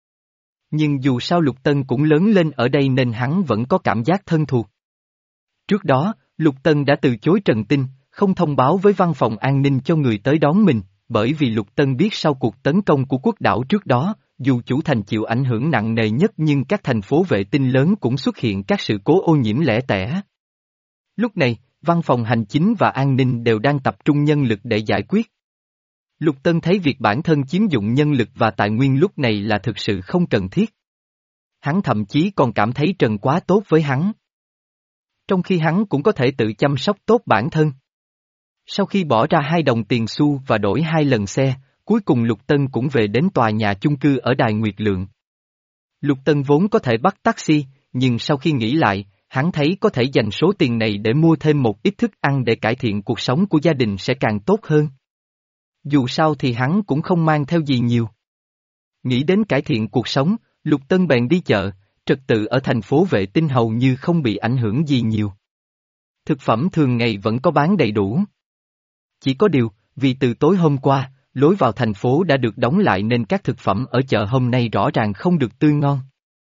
Nhưng dù sao Lục Tân cũng lớn lên ở đây nên hắn vẫn có cảm giác thân thuộc. Trước đó, Lục Tân đã từ chối Trần Tinh, không thông báo với văn phòng an ninh cho người tới đón mình, bởi vì Lục Tân biết sau cuộc tấn công của quốc đảo trước đó, dù Chủ Thành chịu ảnh hưởng nặng nề nhất nhưng các thành phố vệ tinh lớn cũng xuất hiện các sự cố ô nhiễm lẻ tẻ. Lúc này, văn phòng hành chính và an ninh đều đang tập trung nhân lực để giải quyết. Lục Tân thấy việc bản thân chiếm dụng nhân lực và tài nguyên lúc này là thực sự không cần thiết. Hắn thậm chí còn cảm thấy Trần quá tốt với hắn. Trong khi hắn cũng có thể tự chăm sóc tốt bản thân. Sau khi bỏ ra hai đồng tiền xu và đổi hai lần xe, cuối cùng Lục Tân cũng về đến tòa nhà chung cư ở Đài Nguyệt Lượng. Lục Tân vốn có thể bắt taxi, nhưng sau khi nghĩ lại, hắn thấy có thể dành số tiền này để mua thêm một ít thức ăn để cải thiện cuộc sống của gia đình sẽ càng tốt hơn. Dù sao thì hắn cũng không mang theo gì nhiều. Nghĩ đến cải thiện cuộc sống, Lục Tân bèn đi chợ, trật tự ở thành phố Vệ Tinh hầu như không bị ảnh hưởng gì nhiều. Thực phẩm thường ngày vẫn có bán đầy đủ. Chỉ có điều, vì từ tối hôm qua, lối vào thành phố đã được đóng lại nên các thực phẩm ở chợ hôm nay rõ ràng không được tươi ngon.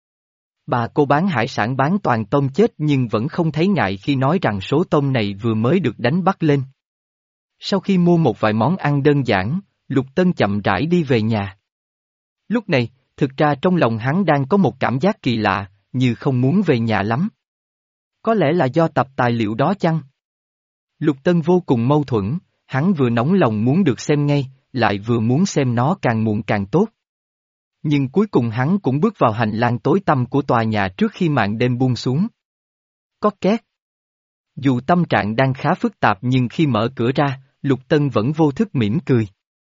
Bà cô bán hải sản bán toàn tôm chết nhưng vẫn không thấy ngại khi nói rằng số tôm này vừa mới được đánh bắt lên. Sau khi mua một vài món ăn đơn giản, Lục Tân chậm rãi đi về nhà. Lúc này, thực ra trong lòng hắn đang có một cảm giác kỳ lạ, như không muốn về nhà lắm. Có lẽ là do tập tài liệu đó chăng? Lục Tân vô cùng mâu thuẫn, hắn vừa nóng lòng muốn được xem ngay, lại vừa muốn xem nó càng muộn càng tốt. Nhưng cuối cùng hắn cũng bước vào hành lang tối tăm của tòa nhà trước khi màn đêm buông xuống. Có két. Dù tâm trạng đang khá phức tạp nhưng khi mở cửa ra, Lục Tân vẫn vô thức mỉm cười.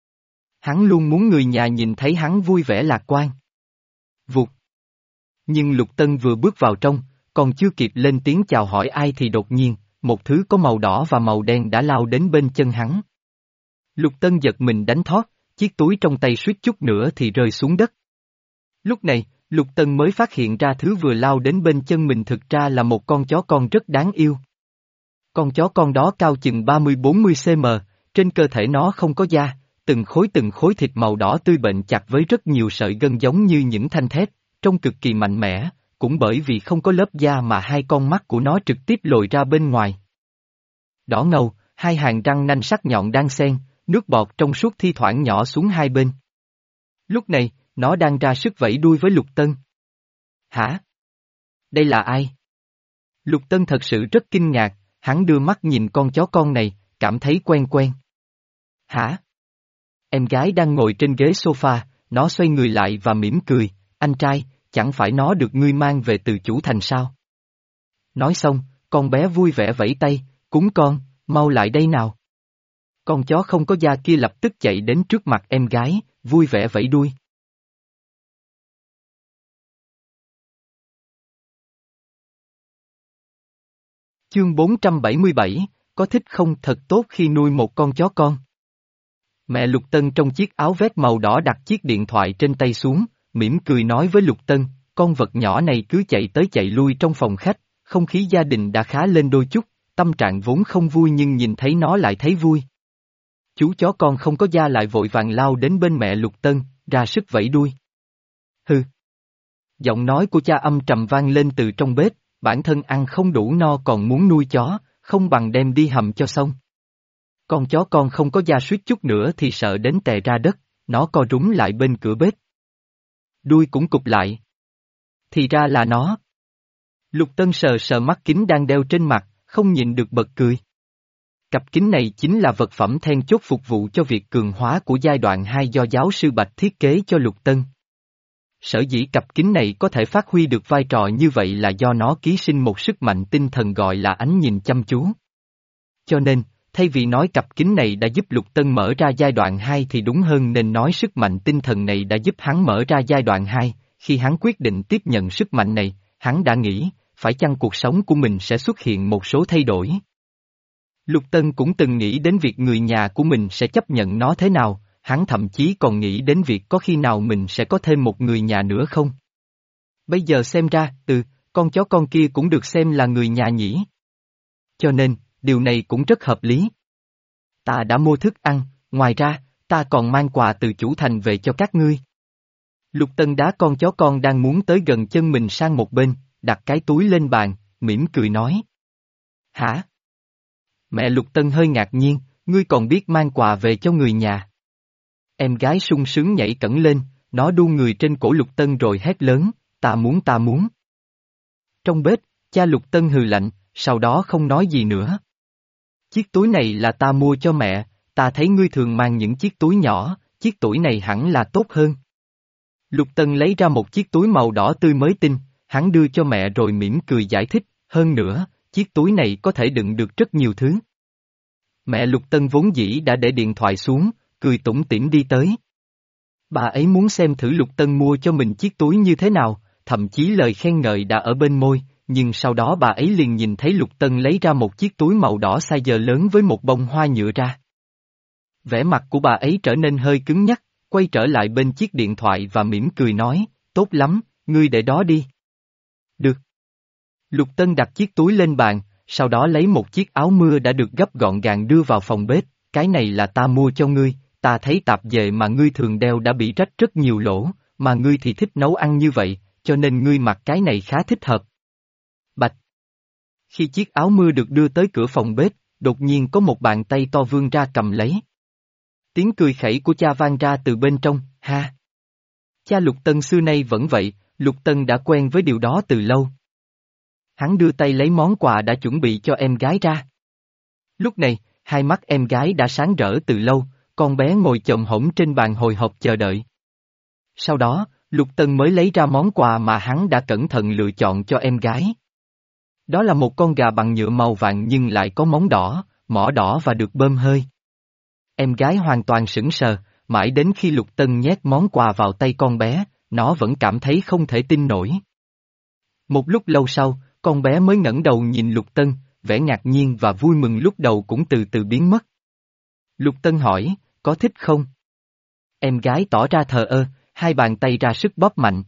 Hắn luôn muốn người nhà nhìn thấy hắn vui vẻ lạc quan. Vụt. Nhưng Lục Tân vừa bước vào trong, còn chưa kịp lên tiếng chào hỏi ai thì đột nhiên, một thứ có màu đỏ và màu đen đã lao đến bên chân hắn. Lục Tân giật mình đánh thót, chiếc túi trong tay suýt chút nữa thì rơi xuống đất. Lúc này, Lục Tân mới phát hiện ra thứ vừa lao đến bên chân mình thực ra là một con chó con rất đáng yêu. Con chó con đó cao chừng ba mươi bốn mươi xăng-ti-mét, trên cơ thể nó không có da, từng khối từng khối thịt màu đỏ tươi bệnh chặt với rất nhiều sợi gân giống như những thanh thép, trông cực kỳ mạnh mẽ, cũng bởi vì không có lớp da mà hai con mắt của nó trực tiếp lồi ra bên ngoài. Đỏ ngầu, hai hàng răng nanh sắc nhọn đan xen, nước bọt trong suốt thi thoảng nhỏ xuống hai bên. Lúc này, nó đang ra sức vẫy đuôi với Lục Tân. Hả? Đây là ai? Lục Tân thật sự rất kinh ngạc, hắn đưa mắt nhìn con chó con này, cảm thấy quen quen. Hả? Em gái đang ngồi trên ghế sofa, nó xoay người lại và mỉm cười, anh trai, chẳng phải nó được ngươi mang về từ chủ thành sao? Nói xong, con bé vui vẻ vẫy tay, cún con, mau lại đây nào. Con chó không có da kia lập tức chạy đến trước mặt em gái, vui vẻ vẫy đuôi. Chương bốn trăm bảy mươi bảy, có thích không thật tốt khi nuôi một con chó con. Mẹ Lục Tân trong chiếc áo vest màu đỏ đặt chiếc điện thoại trên tay xuống, mỉm cười nói với Lục Tân, con vật nhỏ này cứ chạy tới chạy lui trong phòng khách, không khí gia đình đã khá lên đôi chút, tâm trạng vốn không vui nhưng nhìn thấy nó lại thấy vui. Chú chó con không có da lại vội vàng lao đến bên mẹ Lục Tân, ra sức vẫy đuôi. Hừ. Giọng nói của cha âm trầm vang lên từ trong bếp, bản thân ăn không đủ no còn muốn nuôi chó, không bằng đem đi hầm cho xong. Con chó con không có da suýt chút nữa thì sợ đến tè ra đất, nó co rúm lại bên cửa bếp. Đuôi cũng cụp lại. Thì ra là nó. Lục Tân sờ sờ mắt kính đang đeo trên mặt, không nhịn được bật cười. Cặp kính này chính là vật phẩm then chốt phục vụ cho việc cường hóa của giai đoạn hai do giáo sư Bạch thiết kế cho Lục Tân. Sở dĩ cặp kính này có thể phát huy được vai trò như vậy là do nó ký sinh một sức mạnh tinh thần gọi là ánh nhìn chăm chú. Cho nên, thay vì nói cặp kính này đã giúp Lục Tân mở ra giai đoạn hai thì đúng hơn nên nói sức mạnh tinh thần này đã giúp hắn mở ra giai đoạn hai. Khi hắn quyết định tiếp nhận sức mạnh này, hắn đã nghĩ, phải chăng cuộc sống của mình sẽ xuất hiện một số thay đổi. Lục Tân cũng từng nghĩ đến việc người nhà của mình sẽ chấp nhận nó thế nào, hắn thậm chí còn nghĩ đến việc có khi nào mình sẽ có thêm một người nhà nữa không. Bây giờ xem ra, ừ, con chó con kia cũng được xem là người nhà nhỉ. Cho nên, điều này cũng rất hợp lý. Ta đã mua thức ăn, ngoài ra, ta còn mang quà từ chủ thành về cho các ngươi. Lục Tân đá con chó con đang muốn tới gần chân mình sang một bên, đặt cái túi lên bàn, mỉm cười nói. Hả? Mẹ Lục Tân hơi ngạc nhiên, ngươi còn biết mang quà về cho người nhà. Em gái sung sướng nhảy cẫng lên, nó đu người trên cổ Lục Tân rồi hét lớn, ta muốn ta muốn. Trong bếp, cha Lục Tân hừ lạnh, sau đó không nói gì nữa. Chiếc túi này là ta mua cho mẹ, ta thấy ngươi thường mang những chiếc túi nhỏ, chiếc túi này hẳn là tốt hơn. Lục Tân lấy ra một chiếc túi màu đỏ tươi mới tinh, hắn đưa cho mẹ rồi mỉm cười giải thích, hơn nữa, chiếc túi này có thể đựng được rất nhiều thứ. Mẹ Lục Tân vốn dĩ đã để điện thoại xuống, cười tủm tỉm đi tới. Bà ấy muốn xem thử Lục Tân mua cho mình chiếc túi như thế nào, thậm chí lời khen ngợi đã ở bên môi, nhưng sau đó bà ấy liền nhìn thấy Lục Tân lấy ra một chiếc túi màu đỏ size lớn với một bông hoa nhựa ra. Vẻ mặt của bà ấy trở nên hơi cứng nhắc, quay trở lại bên chiếc điện thoại và mỉm cười nói, tốt lắm, ngươi để đó đi. Được. Lục Tân đặt chiếc túi lên bàn, sau đó lấy một chiếc áo mưa đã được gấp gọn gàng đưa vào phòng bếp, cái này là ta mua cho ngươi, ta thấy tạp dề mà ngươi thường đeo đã bị rách rất nhiều lỗ, mà ngươi thì thích nấu ăn như vậy, cho nên ngươi mặc cái này khá thích hợp. Bạch. Khi chiếc áo mưa được đưa tới cửa phòng bếp, đột nhiên có một bàn tay to vươn ra cầm lấy. Tiếng cười khẩy của cha vang ra từ bên trong, ha. Cha Lục Tân xưa nay vẫn vậy, Lục Tân đã quen với điều đó từ lâu. Hắn đưa tay lấy món quà đã chuẩn bị cho em gái ra. Lúc này, hai mắt em gái đã sáng rỡ từ lâu, con bé ngồi chồm hổm trên bàn hồi hộp chờ đợi. Sau đó, Lục Tân mới lấy ra món quà mà hắn đã cẩn thận lựa chọn cho em gái. Đó là một con gà bằng nhựa màu vàng nhưng lại có móng đỏ, mỏ đỏ và được bơm hơi. Em gái hoàn toàn sững sờ, mãi đến khi Lục Tân nhét món quà vào tay con bé, nó vẫn cảm thấy không thể tin nổi. Một lúc lâu sau, con bé mới ngẩng đầu nhìn Lục Tân, vẻ ngạc nhiên và vui mừng lúc đầu cũng từ từ biến mất. Lục Tân hỏi, có thích không? Em gái tỏ ra thờ ơ, hai bàn tay ra sức bóp mạnh.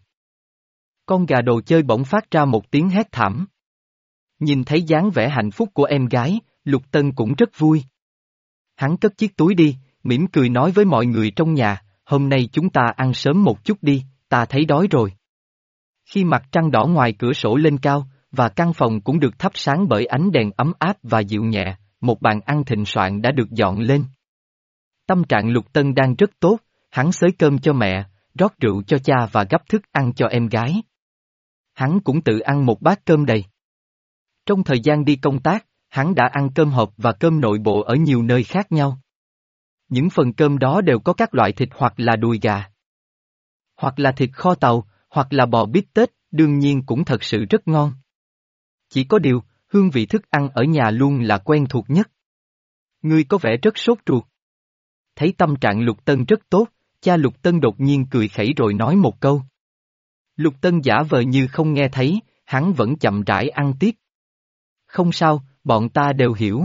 Con gà đồ chơi bỗng phát ra một tiếng hét thảm. Nhìn thấy dáng vẻ hạnh phúc của em gái, Lục Tân cũng rất vui. Hắn cất chiếc túi đi, mỉm cười nói với mọi người trong nhà, hôm nay chúng ta ăn sớm một chút đi, ta thấy đói rồi. Khi mặt trăng đỏ ngoài cửa sổ lên cao, và căn phòng cũng được thắp sáng bởi ánh đèn ấm áp và dịu nhẹ, một bàn ăn thịnh soạn đã được dọn lên. Tâm trạng Lục Tân đang rất tốt, hắn xới cơm cho mẹ, rót rượu cho cha và gắp thức ăn cho em gái. Hắn cũng tự ăn một bát cơm đầy. Trong thời gian đi công tác, hắn đã ăn cơm hộp và cơm nội bộ ở nhiều nơi khác nhau. Những phần cơm đó đều có các loại thịt hoặc là đùi gà, hoặc là thịt kho tàu, hoặc là bò bít tết, đương nhiên cũng thật sự rất ngon. Chỉ có điều, hương vị thức ăn ở nhà luôn là quen thuộc nhất. Ngươi có vẻ rất sốt ruột. Thấy tâm trạng Lục Tân rất tốt, cha Lục Tân đột nhiên cười khẩy rồi nói một câu. Lục Tân giả vờ như không nghe thấy, hắn vẫn chậm rãi ăn tiếp. Không sao, bọn ta đều hiểu.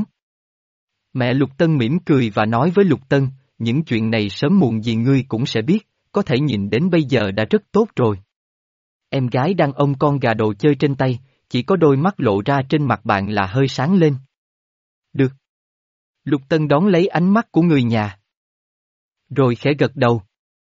Mẹ Lục Tân mỉm cười và nói với Lục Tân, những chuyện này sớm muộn gì ngươi cũng sẽ biết, có thể nhìn đến bây giờ đã rất tốt rồi. Em gái đang ôm con gà đồ chơi trên tay, chỉ có đôi mắt lộ ra trên mặt bạn là hơi sáng lên. Được. Lục Tân đón lấy ánh mắt của người nhà. Rồi khẽ gật đầu.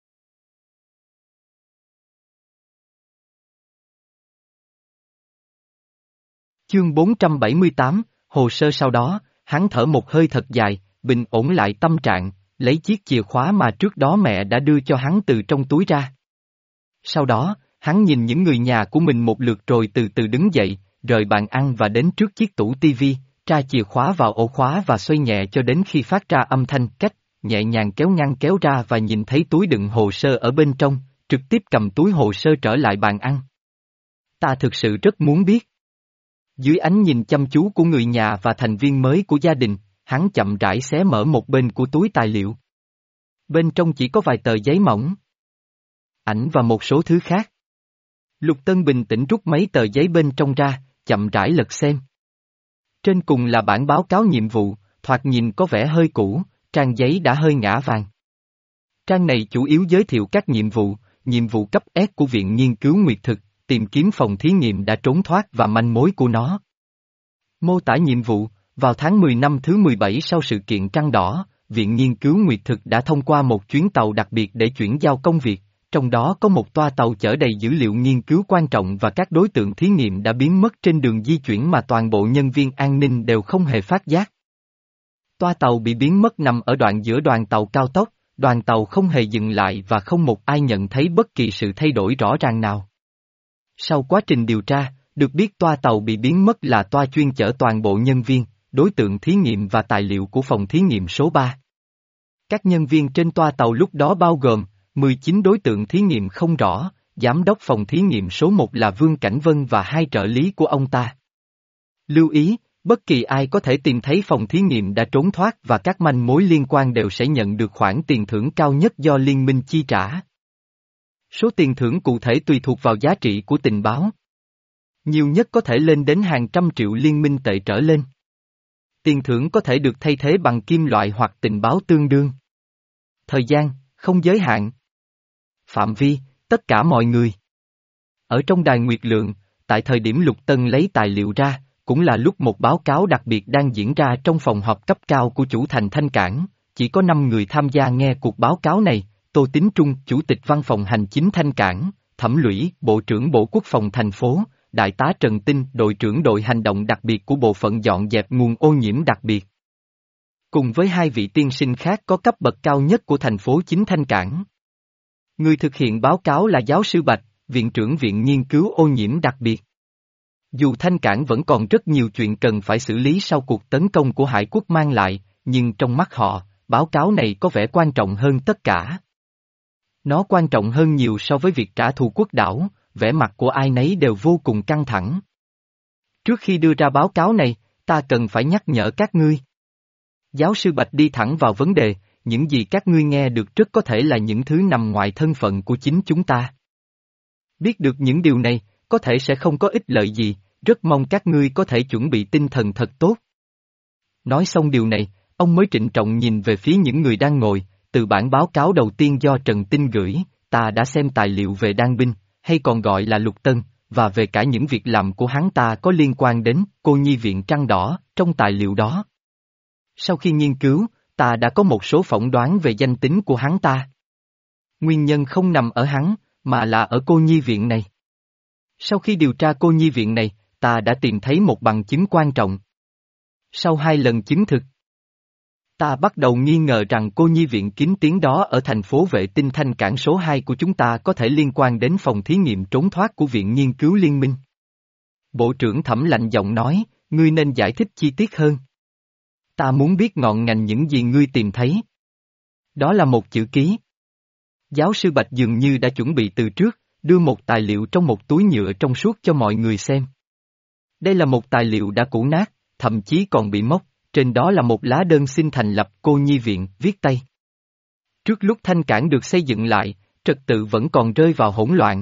Chương bốn trăm bảy mươi tám, hồ sơ sau đó, hắn thở một hơi thật dài, bình ổn lại tâm trạng, lấy chiếc chìa khóa mà trước đó mẹ đã đưa cho hắn từ trong túi ra. Sau đó, hắn nhìn những người nhà của mình một lượt rồi từ từ đứng dậy, rời bàn ăn và đến trước chiếc tủ tivi, tra chìa khóa vào ổ khóa và xoay nhẹ cho đến khi phát ra âm thanh cách, nhẹ nhàng kéo ngăn kéo ra và nhìn thấy túi đựng hồ sơ ở bên trong, trực tiếp cầm túi hồ sơ trở lại bàn ăn. Ta thực sự rất muốn biết. Dưới ánh nhìn chăm chú của người nhà và thành viên mới của gia đình, hắn chậm rãi xé mở một bên của túi tài liệu. Bên trong chỉ có vài tờ giấy mỏng, ảnh và một số thứ khác. Lục Tân bình tĩnh rút mấy tờ giấy bên trong ra, chậm rãi lật xem. Trên cùng là bản báo cáo nhiệm vụ, thoạt nhìn có vẻ hơi cũ, trang giấy đã hơi ngả vàng. Trang này chủ yếu giới thiệu các nhiệm vụ, nhiệm vụ cấp S của Viện Nghiên cứu Nguyệt Thực, tìm kiếm phòng thí nghiệm đã trốn thoát và manh mối của nó. Mô tả nhiệm vụ, vào tháng mười năm thứ mười bảy sau sự kiện Trăng Đỏ, Viện Nghiên cứu Nguyệt Thực đã thông qua một chuyến tàu đặc biệt để chuyển giao công việc, trong đó có một toa tàu chở đầy dữ liệu nghiên cứu quan trọng và các đối tượng thí nghiệm đã biến mất trên đường di chuyển mà toàn bộ nhân viên an ninh đều không hề phát giác. Toa tàu bị biến mất nằm ở đoạn giữa đoàn tàu cao tốc, đoàn tàu không hề dừng lại và không một ai nhận thấy bất kỳ sự thay đổi rõ ràng nào. Sau quá trình điều tra, được biết toa tàu bị biến mất là toa chuyên chở toàn bộ nhân viên, đối tượng thí nghiệm và tài liệu của phòng thí nghiệm số ba. Các nhân viên trên toa tàu lúc đó bao gồm mười chín đối tượng thí nghiệm không rõ, giám đốc phòng thí nghiệm số một là Vương Cảnh Vân và hai trợ lý của ông ta. Lưu ý, bất kỳ ai có thể tìm thấy phòng thí nghiệm đã trốn thoát và các manh mối liên quan đều sẽ nhận được khoản tiền thưởng cao nhất do liên minh chi trả. Số tiền thưởng cụ thể tùy thuộc vào giá trị của tình báo. Nhiều nhất có thể lên đến hàng trăm triệu liên minh tệ trở lên. Tiền thưởng có thể được thay thế bằng kim loại hoặc tình báo tương đương. Thời gian, không giới hạn. Phạm vi, tất cả mọi người. Ở trong đài nguyệt lượng, tại thời điểm Lục Tân lấy tài liệu ra, cũng là lúc một báo cáo đặc biệt đang diễn ra trong phòng họp cấp cao của chủ thành Thanh Cảng, chỉ có năm người tham gia nghe cuộc báo cáo này, Tô Tín Trung, Chủ tịch Văn phòng Hành chính Thanh Cảng, Thẩm Lũy, Bộ trưởng Bộ Quốc phòng thành phố, Đại tá Trần Tinh, đội trưởng đội hành động đặc biệt của bộ phận dọn dẹp nguồn ô nhiễm đặc biệt. Cùng với hai vị tiên sinh khác có cấp bậc cao nhất của thành phố chính Thanh Cảng. Người thực hiện báo cáo là giáo sư Bạch, viện trưởng viện nghiên cứu ô nhiễm đặc biệt. Dù Thanh Cảng vẫn còn rất nhiều chuyện cần phải xử lý sau cuộc tấn công của Hải Quốc mang lại, nhưng trong mắt họ, báo cáo này có vẻ quan trọng hơn tất cả. Nó quan trọng hơn nhiều so với việc trả thù quốc đảo, vẻ mặt của ai nấy đều vô cùng căng thẳng. Trước khi đưa ra báo cáo này, ta cần phải nhắc nhở các ngươi. Giáo sư Bạch đi thẳng vào vấn đề, những gì các ngươi nghe được rất có thể là những thứ nằm ngoài thân phận của chính chúng ta. Biết được những điều này, có thể sẽ không có ích lợi gì, rất mong các ngươi có thể chuẩn bị tinh thần thật tốt. Nói xong điều này, ông mới trịnh trọng nhìn về phía những người đang ngồi, từ bản báo cáo đầu tiên do Trần Tinh gửi, ta đã xem tài liệu về Đan Binh, hay còn gọi là Lục Tân, và về cả những việc làm của hắn ta có liên quan đến cô nhi viện Trăng Đỏ, trong tài liệu đó. Sau khi nghiên cứu, ta đã có một số phỏng đoán về danh tính của hắn ta. Nguyên nhân không nằm ở hắn, mà là ở cô nhi viện này. Sau khi điều tra cô nhi viện này, ta đã tìm thấy một bằng chứng quan trọng. Sau hai lần chứng thực, ta bắt đầu nghi ngờ rằng cô nhi viện kín tiếng đó ở thành phố vệ tinh Thanh Cảng số hai của chúng ta có thể liên quan đến phòng thí nghiệm trốn thoát của Viện Nghiên cứu Liên minh. Bộ trưởng Thẩm lạnh giọng nói, ngươi nên giải thích chi tiết hơn. Ta muốn biết ngọn ngành những gì ngươi tìm thấy. Đó là một chữ ký. Giáo sư Bạch dường như đã chuẩn bị từ trước, đưa một tài liệu trong một túi nhựa trong suốt cho mọi người xem. Đây là một tài liệu đã cũ nát, thậm chí còn bị mốc, trên đó là một lá đơn xin thành lập cô nhi viện, viết tay. Trước lúc Thanh Cảng được xây dựng lại, trật tự vẫn còn rơi vào hỗn loạn.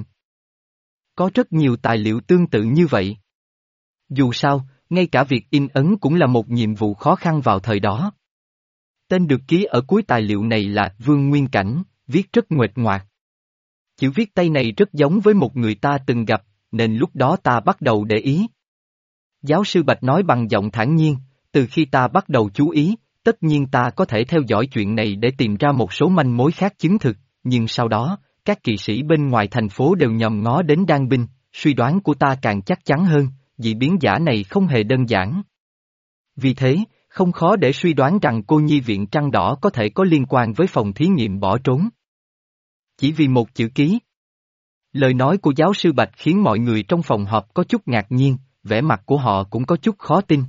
Có rất nhiều tài liệu tương tự như vậy. Dù sao, ngay cả việc in ấn cũng là một nhiệm vụ khó khăn vào thời đó. Tên được ký ở cuối tài liệu này là Vương Nguyên Cảnh, viết rất nguệch ngoạc. Chữ viết tay này rất giống với một người ta từng gặp, nên lúc đó ta bắt đầu để ý. Giáo sư Bạch nói bằng giọng thản nhiên, từ khi ta bắt đầu chú ý, tất nhiên ta có thể theo dõi chuyện này để tìm ra một số manh mối khác chứng thực, nhưng sau đó, các kỵ sĩ bên ngoài thành phố đều nhòm ngó đến Đan Binh, suy đoán của ta càng chắc chắn hơn, dị biến giả này không hề đơn giản. Vì thế, không khó để suy đoán rằng cô nhi viện Trăng Đỏ có thể có liên quan với phòng thí nghiệm bỏ trốn. Chỉ vì một chữ ký. Lời nói của giáo sư Bạch khiến mọi người trong phòng họp có chút ngạc nhiên, vẻ mặt của họ cũng có chút khó tin.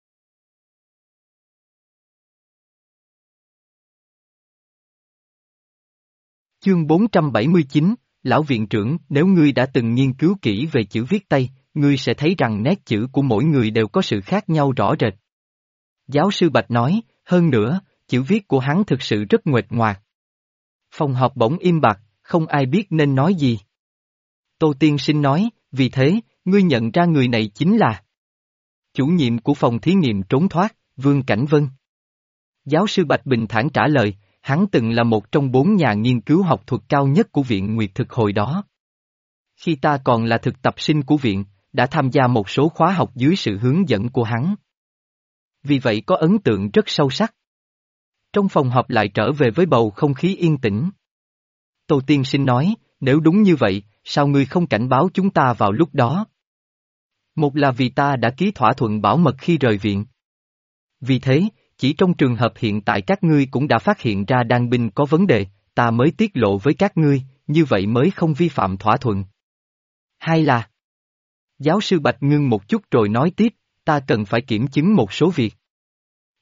Chương bốn trăm bảy mươi chín, Lão Viện trưởng, nếu ngươi đã từng nghiên cứu kỹ về chữ viết tay, ngươi sẽ thấy rằng nét chữ của mỗi người đều có sự khác nhau rõ rệt. Giáo sư Bạch nói, hơn nữa, chữ viết của hắn thực sự rất nguệch ngoạc. Phòng họp bỗng im bặt, không ai biết nên nói gì. Tô Tiên Sinh nói, vì thế, ngươi nhận ra người này chính là chủ nhiệm của phòng thí nghiệm trốn thoát, Vương Cảnh Vân. Giáo sư Bạch bình thản trả lời, hắn từng là một trong bốn nhà nghiên cứu học thuật cao nhất của Viện Nguyệt Thực hồi đó. Khi ta còn là thực tập sinh của viện, đã tham gia một số khóa học dưới sự hướng dẫn của hắn. Vì vậy có ấn tượng rất sâu sắc. Trong phòng họp lại trở về với bầu không khí yên tĩnh. Tô Tiên Sinh nói, nếu đúng như vậy, sao ngươi không cảnh báo chúng ta vào lúc đó? Một là vì ta đã ký thỏa thuận bảo mật khi rời viện. Vì thế, chỉ trong trường hợp hiện tại các ngươi cũng đã phát hiện ra Đan Binh có vấn đề, ta mới tiết lộ với các ngươi, như vậy mới không vi phạm thỏa thuận. Hai là, giáo sư Bạch ngưng một chút rồi nói tiếp, ta cần phải kiểm chứng một số việc.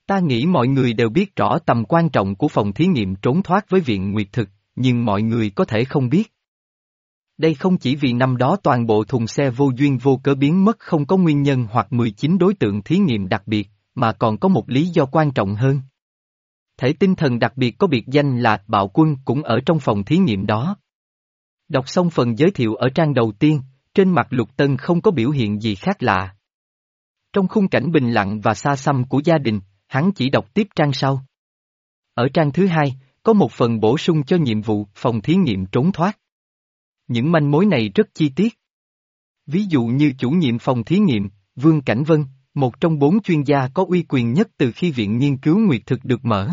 Ta nghĩ mọi người đều biết rõ tầm quan trọng của phòng thí nghiệm trốn thoát với Viện Nguyệt Thực, nhưng mọi người có thể không biết. Đây không chỉ vì năm đó toàn bộ thùng xe vô duyên vô cớ biến mất không có nguyên nhân hoặc mười chín đối tượng thí nghiệm đặc biệt, mà còn có một lý do quan trọng hơn. Thể tinh thần đặc biệt có biệt danh là Bạo Quân cũng ở trong phòng thí nghiệm đó. Đọc xong phần giới thiệu ở trang đầu tiên, trên mặt Lục Tân không có biểu hiện gì khác lạ. Trong khung cảnh bình lặng và xa xăm của gia đình, hắn chỉ đọc tiếp trang sau. Ở trang thứ hai, có một phần bổ sung cho nhiệm vụ phòng thí nghiệm trốn thoát. Những manh mối này rất chi tiết. Ví dụ như chủ nhiệm phòng thí nghiệm, Vương Cảnh Vân, một trong bốn chuyên gia có uy quyền nhất từ khi Viện Nghiên cứu Nguyệt Thực được mở.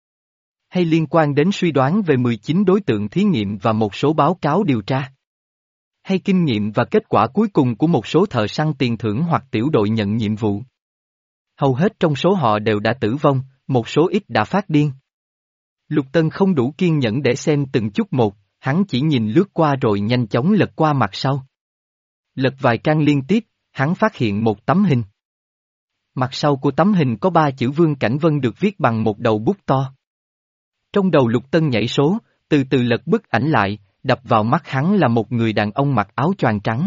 Hay liên quan đến suy đoán về mười chín đối tượng thí nghiệm và một số báo cáo điều tra. Hay kinh nghiệm và kết quả cuối cùng của một số thợ săn tiền thưởng hoặc tiểu đội nhận nhiệm vụ. Hầu hết trong số họ đều đã tử vong, một số ít đã phát điên. Lục Tân không đủ kiên nhẫn để xem từng chút một, hắn chỉ nhìn lướt qua rồi nhanh chóng lật qua mặt sau. Lật vài trang liên tiếp, hắn phát hiện một tấm hình. Mặt sau của tấm hình có ba chữ Vương Cảnh Vân được viết bằng một đầu bút to. Trong đầu Lục Tân nhảy số, từ từ lật bức ảnh lại, đập vào mắt hắn là một người đàn ông mặc áo choàng trắng.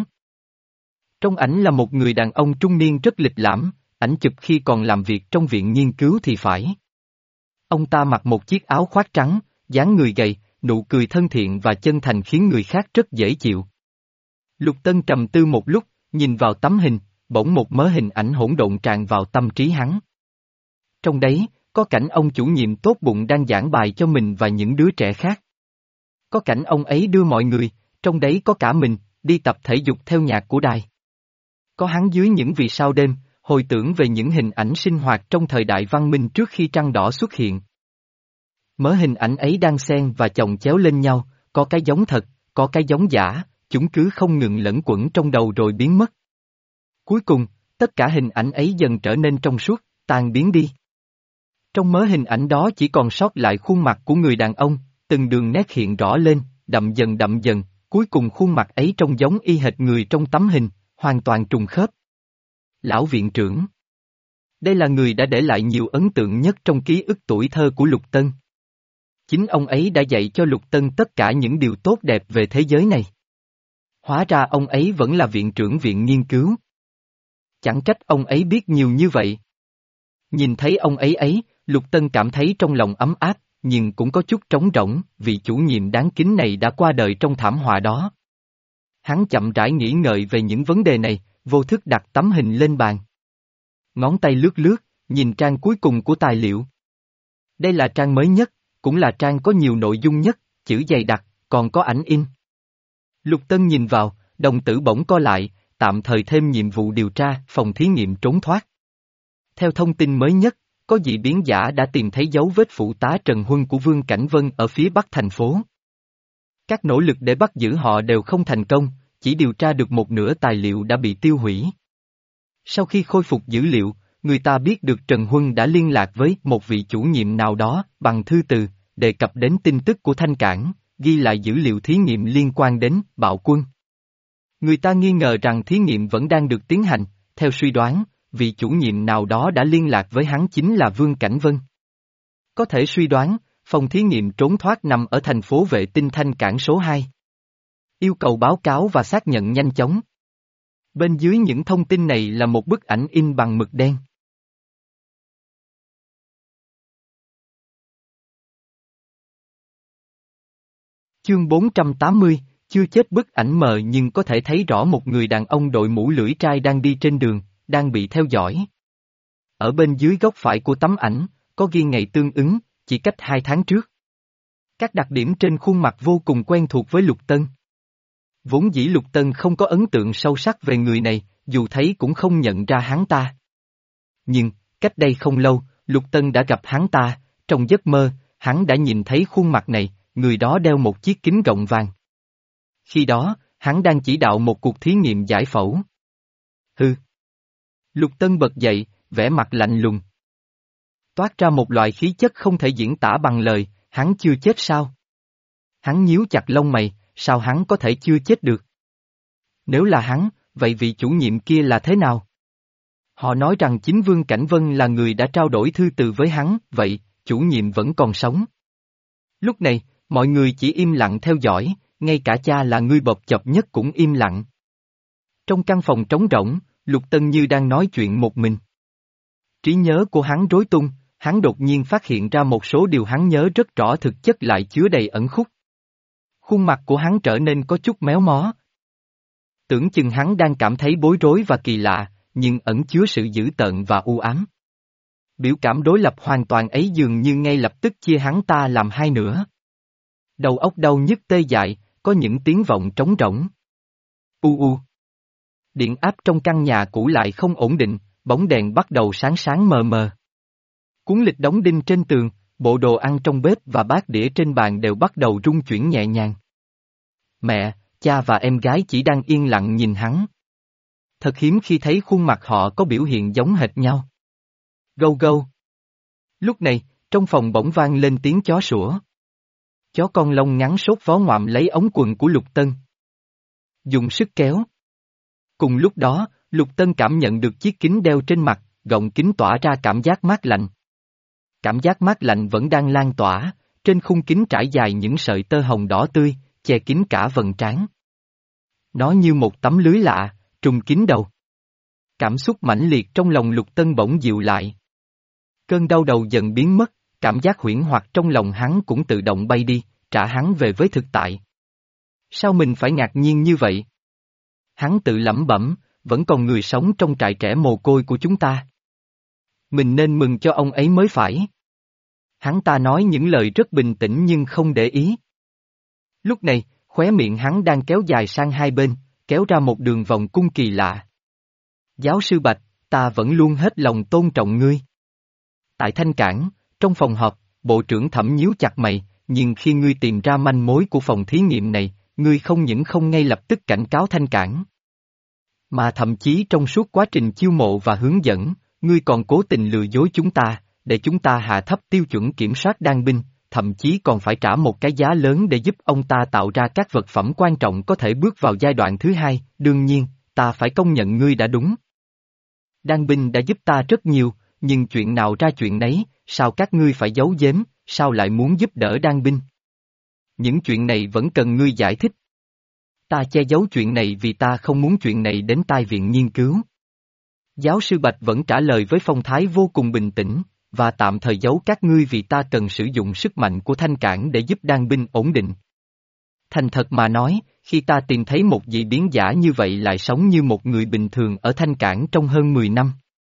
Trong ảnh là một người đàn ông trung niên rất lịch lãm, ảnh chụp khi còn làm việc trong viện nghiên cứu thì phải. Ông ta mặc một chiếc áo khoác trắng, dáng người gầy, nụ cười thân thiện và chân thành khiến người khác rất dễ chịu. Lục Tân trầm tư một lúc, nhìn vào tấm hình, bỗng một mớ hình ảnh hỗn độn tràn vào tâm trí hắn. Trong đấy, có cảnh ông chủ nhiệm tốt bụng đang giảng bài cho mình và những đứa trẻ khác. Có cảnh ông ấy đưa mọi người, trong đấy có cả mình, đi tập thể dục theo nhạc của đài. Có hắn dưới những vì sao đêm, hồi tưởng về những hình ảnh sinh hoạt trong thời đại văn minh trước khi trăng đỏ xuất hiện. Mớ hình ảnh ấy đang xen và chồng chéo lên nhau, có cái giống thật, có cái giống giả, chúng cứ không ngừng lẫn quẩn trong đầu rồi biến mất. Cuối cùng, tất cả hình ảnh ấy dần trở nên trong suốt, tan biến đi. Trong mớ hình ảnh đó chỉ còn sót lại khuôn mặt của người đàn ông, từng đường nét hiện rõ lên, đậm dần đậm dần, cuối cùng khuôn mặt ấy trông giống y hệt người trong tấm hình, hoàn toàn trùng khớp. Lão viện trưởng. Đây là người đã để lại nhiều ấn tượng nhất trong ký ức tuổi thơ của Lục Tân. Chính ông ấy đã dạy cho Lục Tân tất cả những điều tốt đẹp về thế giới này. Hóa ra ông ấy vẫn là viện trưởng viện nghiên cứu. Chẳng trách ông ấy biết nhiều như vậy. Nhìn thấy ông ấy ấy, Lục Tân cảm thấy trong lòng ấm áp, nhưng cũng có chút trống rỗng, vì chủ nhiệm đáng kính này đã qua đời trong thảm họa đó. Hắn chậm rãi nghĩ ngợi về những vấn đề này, vô thức đặt tấm hình lên bàn. Ngón tay lướt lướt, nhìn trang cuối cùng của tài liệu. Đây là trang mới nhất, cũng là trang có nhiều nội dung nhất, chữ dày đặc, còn có ảnh in. Lục Tân nhìn vào, đồng tử bỗng co lại, tạm thời thêm nhiệm vụ điều tra, phòng thí nghiệm trốn thoát. Theo thông tin mới nhất, có dị biến giả đã tìm thấy dấu vết phụ tá Trần Huân của Vương Cảnh Vân ở phía bắc thành phố. Các nỗ lực để bắt giữ họ đều không thành công, chỉ điều tra được một nửa tài liệu đã bị tiêu hủy. Sau khi khôi phục dữ liệu, người ta biết được Trần Huân đã liên lạc với một vị chủ nhiệm nào đó bằng thư từ, đề cập đến tin tức của Thanh Cảng, ghi lại dữ liệu thí nghiệm liên quan đến Bạo Quân. Người ta nghi ngờ rằng thí nghiệm vẫn đang được tiến hành, theo suy đoán, vị chủ nhiệm nào đó đã liên lạc với hắn chính là Vương Cảnh Vân. Có thể suy đoán, phòng thí nghiệm trốn thoát nằm ở thành phố vệ tinh Thanh Cảng số hai. Yêu cầu báo cáo và xác nhận nhanh chóng. Bên dưới những thông tin này là một bức ảnh in bằng mực đen. Chương bốn trăm tám mươi, chưa chết. Bức ảnh mờ nhưng có thể thấy rõ một người đàn ông đội mũ lưỡi trai đang đi trên đường, đang bị theo dõi. Ở bên dưới góc phải của tấm ảnh, có ghi ngày tương ứng, chỉ cách hai tháng trước. Các đặc điểm trên khuôn mặt vô cùng quen thuộc với Lục Tân. Vốn dĩ Lục Tân không có ấn tượng sâu sắc về người này, dù thấy cũng không nhận ra hắn ta. Nhưng, cách đây không lâu, Lục Tân đã gặp hắn ta, trong giấc mơ, hắn đã nhìn thấy khuôn mặt này, người đó đeo một chiếc kính gọng vàng. Khi đó, hắn đang chỉ đạo một cuộc thí nghiệm giải phẫu. Hừ. Lục Tân bật dậy, vẻ mặt lạnh lùng. Toát ra một loại khí chất không thể diễn tả bằng lời, hắn chưa chết sao? Hắn nhíu chặt lông mày, sao hắn có thể chưa chết được? Nếu là hắn, vậy vị chủ nhiệm kia là thế nào? Họ nói rằng chính Vương Cảnh Vân là người đã trao đổi thư từ với hắn, vậy, chủ nhiệm vẫn còn sống. Lúc này, mọi người chỉ im lặng theo dõi, ngay cả cha là người bộp chộp nhất cũng im lặng. Trong căn phòng trống rỗng, Lục Tân như đang nói chuyện một mình. Trí nhớ của hắn rối tung, hắn đột nhiên phát hiện ra một số điều hắn nhớ rất rõ thực chất lại chứa đầy ẩn khúc. Khuôn mặt của hắn trở nên có chút méo mó. Tưởng chừng hắn đang cảm thấy bối rối và kỳ lạ, nhưng ẩn chứa sự dữ tợn và u ám. Biểu cảm đối lập hoàn toàn ấy dường như ngay lập tức chia hắn ta làm hai nửa. Đầu óc đau nhức tê dại, có những tiếng vọng trống rỗng. U u. Điện áp trong căn nhà cũ lại không ổn định, bóng đèn bắt đầu sáng sáng mờ mờ. Cuốn lịch đóng đinh trên tường, bộ đồ ăn trong bếp và bát đĩa trên bàn đều bắt đầu rung chuyển nhẹ nhàng. Mẹ, cha và em gái chỉ đang yên lặng nhìn hắn. Thật hiếm khi thấy khuôn mặt họ có biểu hiện giống hệt nhau. Gâu gâu. Lúc này, trong phòng bỗng vang lên tiếng chó sủa. Chó con lông ngắn sốt vó ngoạm lấy ống quần của Lục Tân. Dùng sức kéo. Cùng lúc đó, Lục Tân cảm nhận được chiếc kính đeo trên mặt, gọng kính tỏa ra cảm giác mát lạnh. Cảm giác mát lạnh vẫn đang lan tỏa, trên khung kính trải dài những sợi tơ hồng đỏ tươi, che kín cả vầng trán. Nó như một tấm lưới lạ, trùm kín đầu. Cảm xúc mãnh liệt trong lòng Lục Tân bỗng dịu lại. Cơn đau đầu dần biến mất, cảm giác huyễn hoặc trong lòng hắn cũng tự động bay đi, trả hắn về với thực tại. Sao mình phải ngạc nhiên như vậy? Hắn tự lẩm bẩm, vẫn còn người sống trong trại trẻ mồ côi của chúng ta. Mình nên mừng cho ông ấy mới phải. Hắn ta nói những lời rất bình tĩnh nhưng không để ý. Lúc này, khóe miệng hắn đang kéo dài sang hai bên, kéo ra một đường vòng cung kỳ lạ. Giáo sư Bạch, ta vẫn luôn hết lòng tôn trọng ngươi. Tại Thanh Cảng, trong phòng họp, Bộ trưởng Thẩm nhíu chặt mày, nhưng khi ngươi tìm ra manh mối của phòng thí nghiệm này, ngươi không những không ngay lập tức cảnh cáo Thanh Cảng. Mà thậm chí trong suốt quá trình chiêu mộ và hướng dẫn, ngươi còn cố tình lừa dối chúng ta, để chúng ta hạ thấp tiêu chuẩn kiểm soát đan binh, thậm chí còn phải trả một cái giá lớn để giúp ông ta tạo ra các vật phẩm quan trọng có thể bước vào giai đoạn thứ hai, đương nhiên, ta phải công nhận ngươi đã đúng. Đan binh đã giúp ta rất nhiều, nhưng chuyện nào ra chuyện nấy, sao các ngươi phải giấu giếm, sao lại muốn giúp đỡ đan binh? Những chuyện này vẫn cần ngươi giải thích. Ta che giấu chuyện này vì ta không muốn chuyện này đến tai viện nghiên cứu. Giáo sư Bạch vẫn trả lời với phong thái vô cùng bình tĩnh, và tạm thời giấu các ngươi vì ta cần sử dụng sức mạnh của Thanh Cảng để giúp đan binh ổn định. Thành thật mà nói, khi ta tìm thấy một dị biến giả như vậy lại sống như một người bình thường ở Thanh Cảng trong hơn mười năm.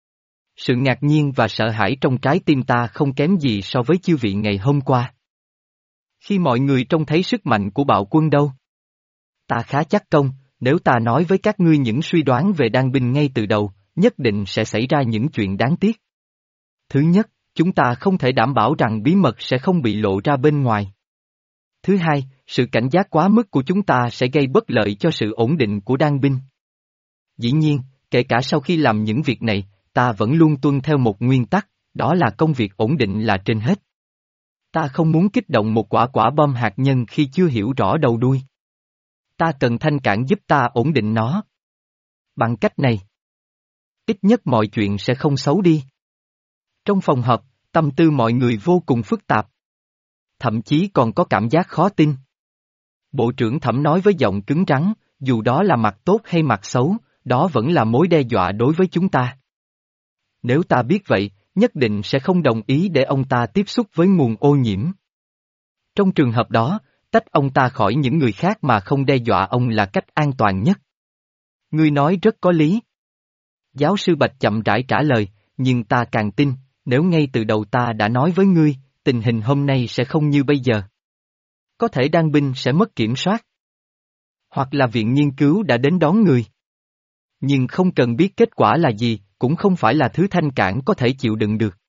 Sự ngạc nhiên và sợ hãi trong trái tim ta không kém gì so với chư vị ngày hôm qua. Khi mọi người trông thấy sức mạnh của bạo quân đâu? Ta khá chắc công, nếu ta nói với các ngươi những suy đoán về đan binh ngay từ đầu, nhất định sẽ xảy ra những chuyện đáng tiếc. Thứ nhất, chúng ta không thể đảm bảo rằng bí mật sẽ không bị lộ ra bên ngoài. Thứ hai, sự cảnh giác quá mức của chúng ta sẽ gây bất lợi cho sự ổn định của đan binh. Dĩ nhiên, kể cả sau khi làm những việc này, ta vẫn luôn tuân theo một nguyên tắc, đó là công việc ổn định là trên hết. Ta không muốn kích động một quả quả bom hạt nhân khi chưa hiểu rõ đầu đuôi. Ta cần Thanh Cảng giúp ta ổn định nó. Bằng cách này, ít nhất mọi chuyện sẽ không xấu đi. Trong phòng họp, tâm tư mọi người vô cùng phức tạp. Thậm chí còn có cảm giác khó tin. Bộ trưởng Thẩm nói với giọng cứng rắn, dù đó là mặt tốt hay mặt xấu, đó vẫn là mối đe dọa đối với chúng ta. Nếu ta biết vậy, nhất định sẽ không đồng ý để ông ta tiếp xúc với nguồn ô nhiễm. Trong trường hợp đó, tách ông ta khỏi những người khác mà không đe dọa ông là cách an toàn nhất. Ngươi nói rất có lý. Giáo sư Bạch chậm rãi trả lời, nhưng ta càng tin, nếu ngay từ đầu ta đã nói với ngươi, tình hình hôm nay sẽ không như bây giờ. Có thể đan binh sẽ mất kiểm soát. Hoặc là viện nghiên cứu đã đến đón người. Nhưng không cần biết kết quả là gì, cũng không phải là thứ Thanh Cảng có thể chịu đựng được.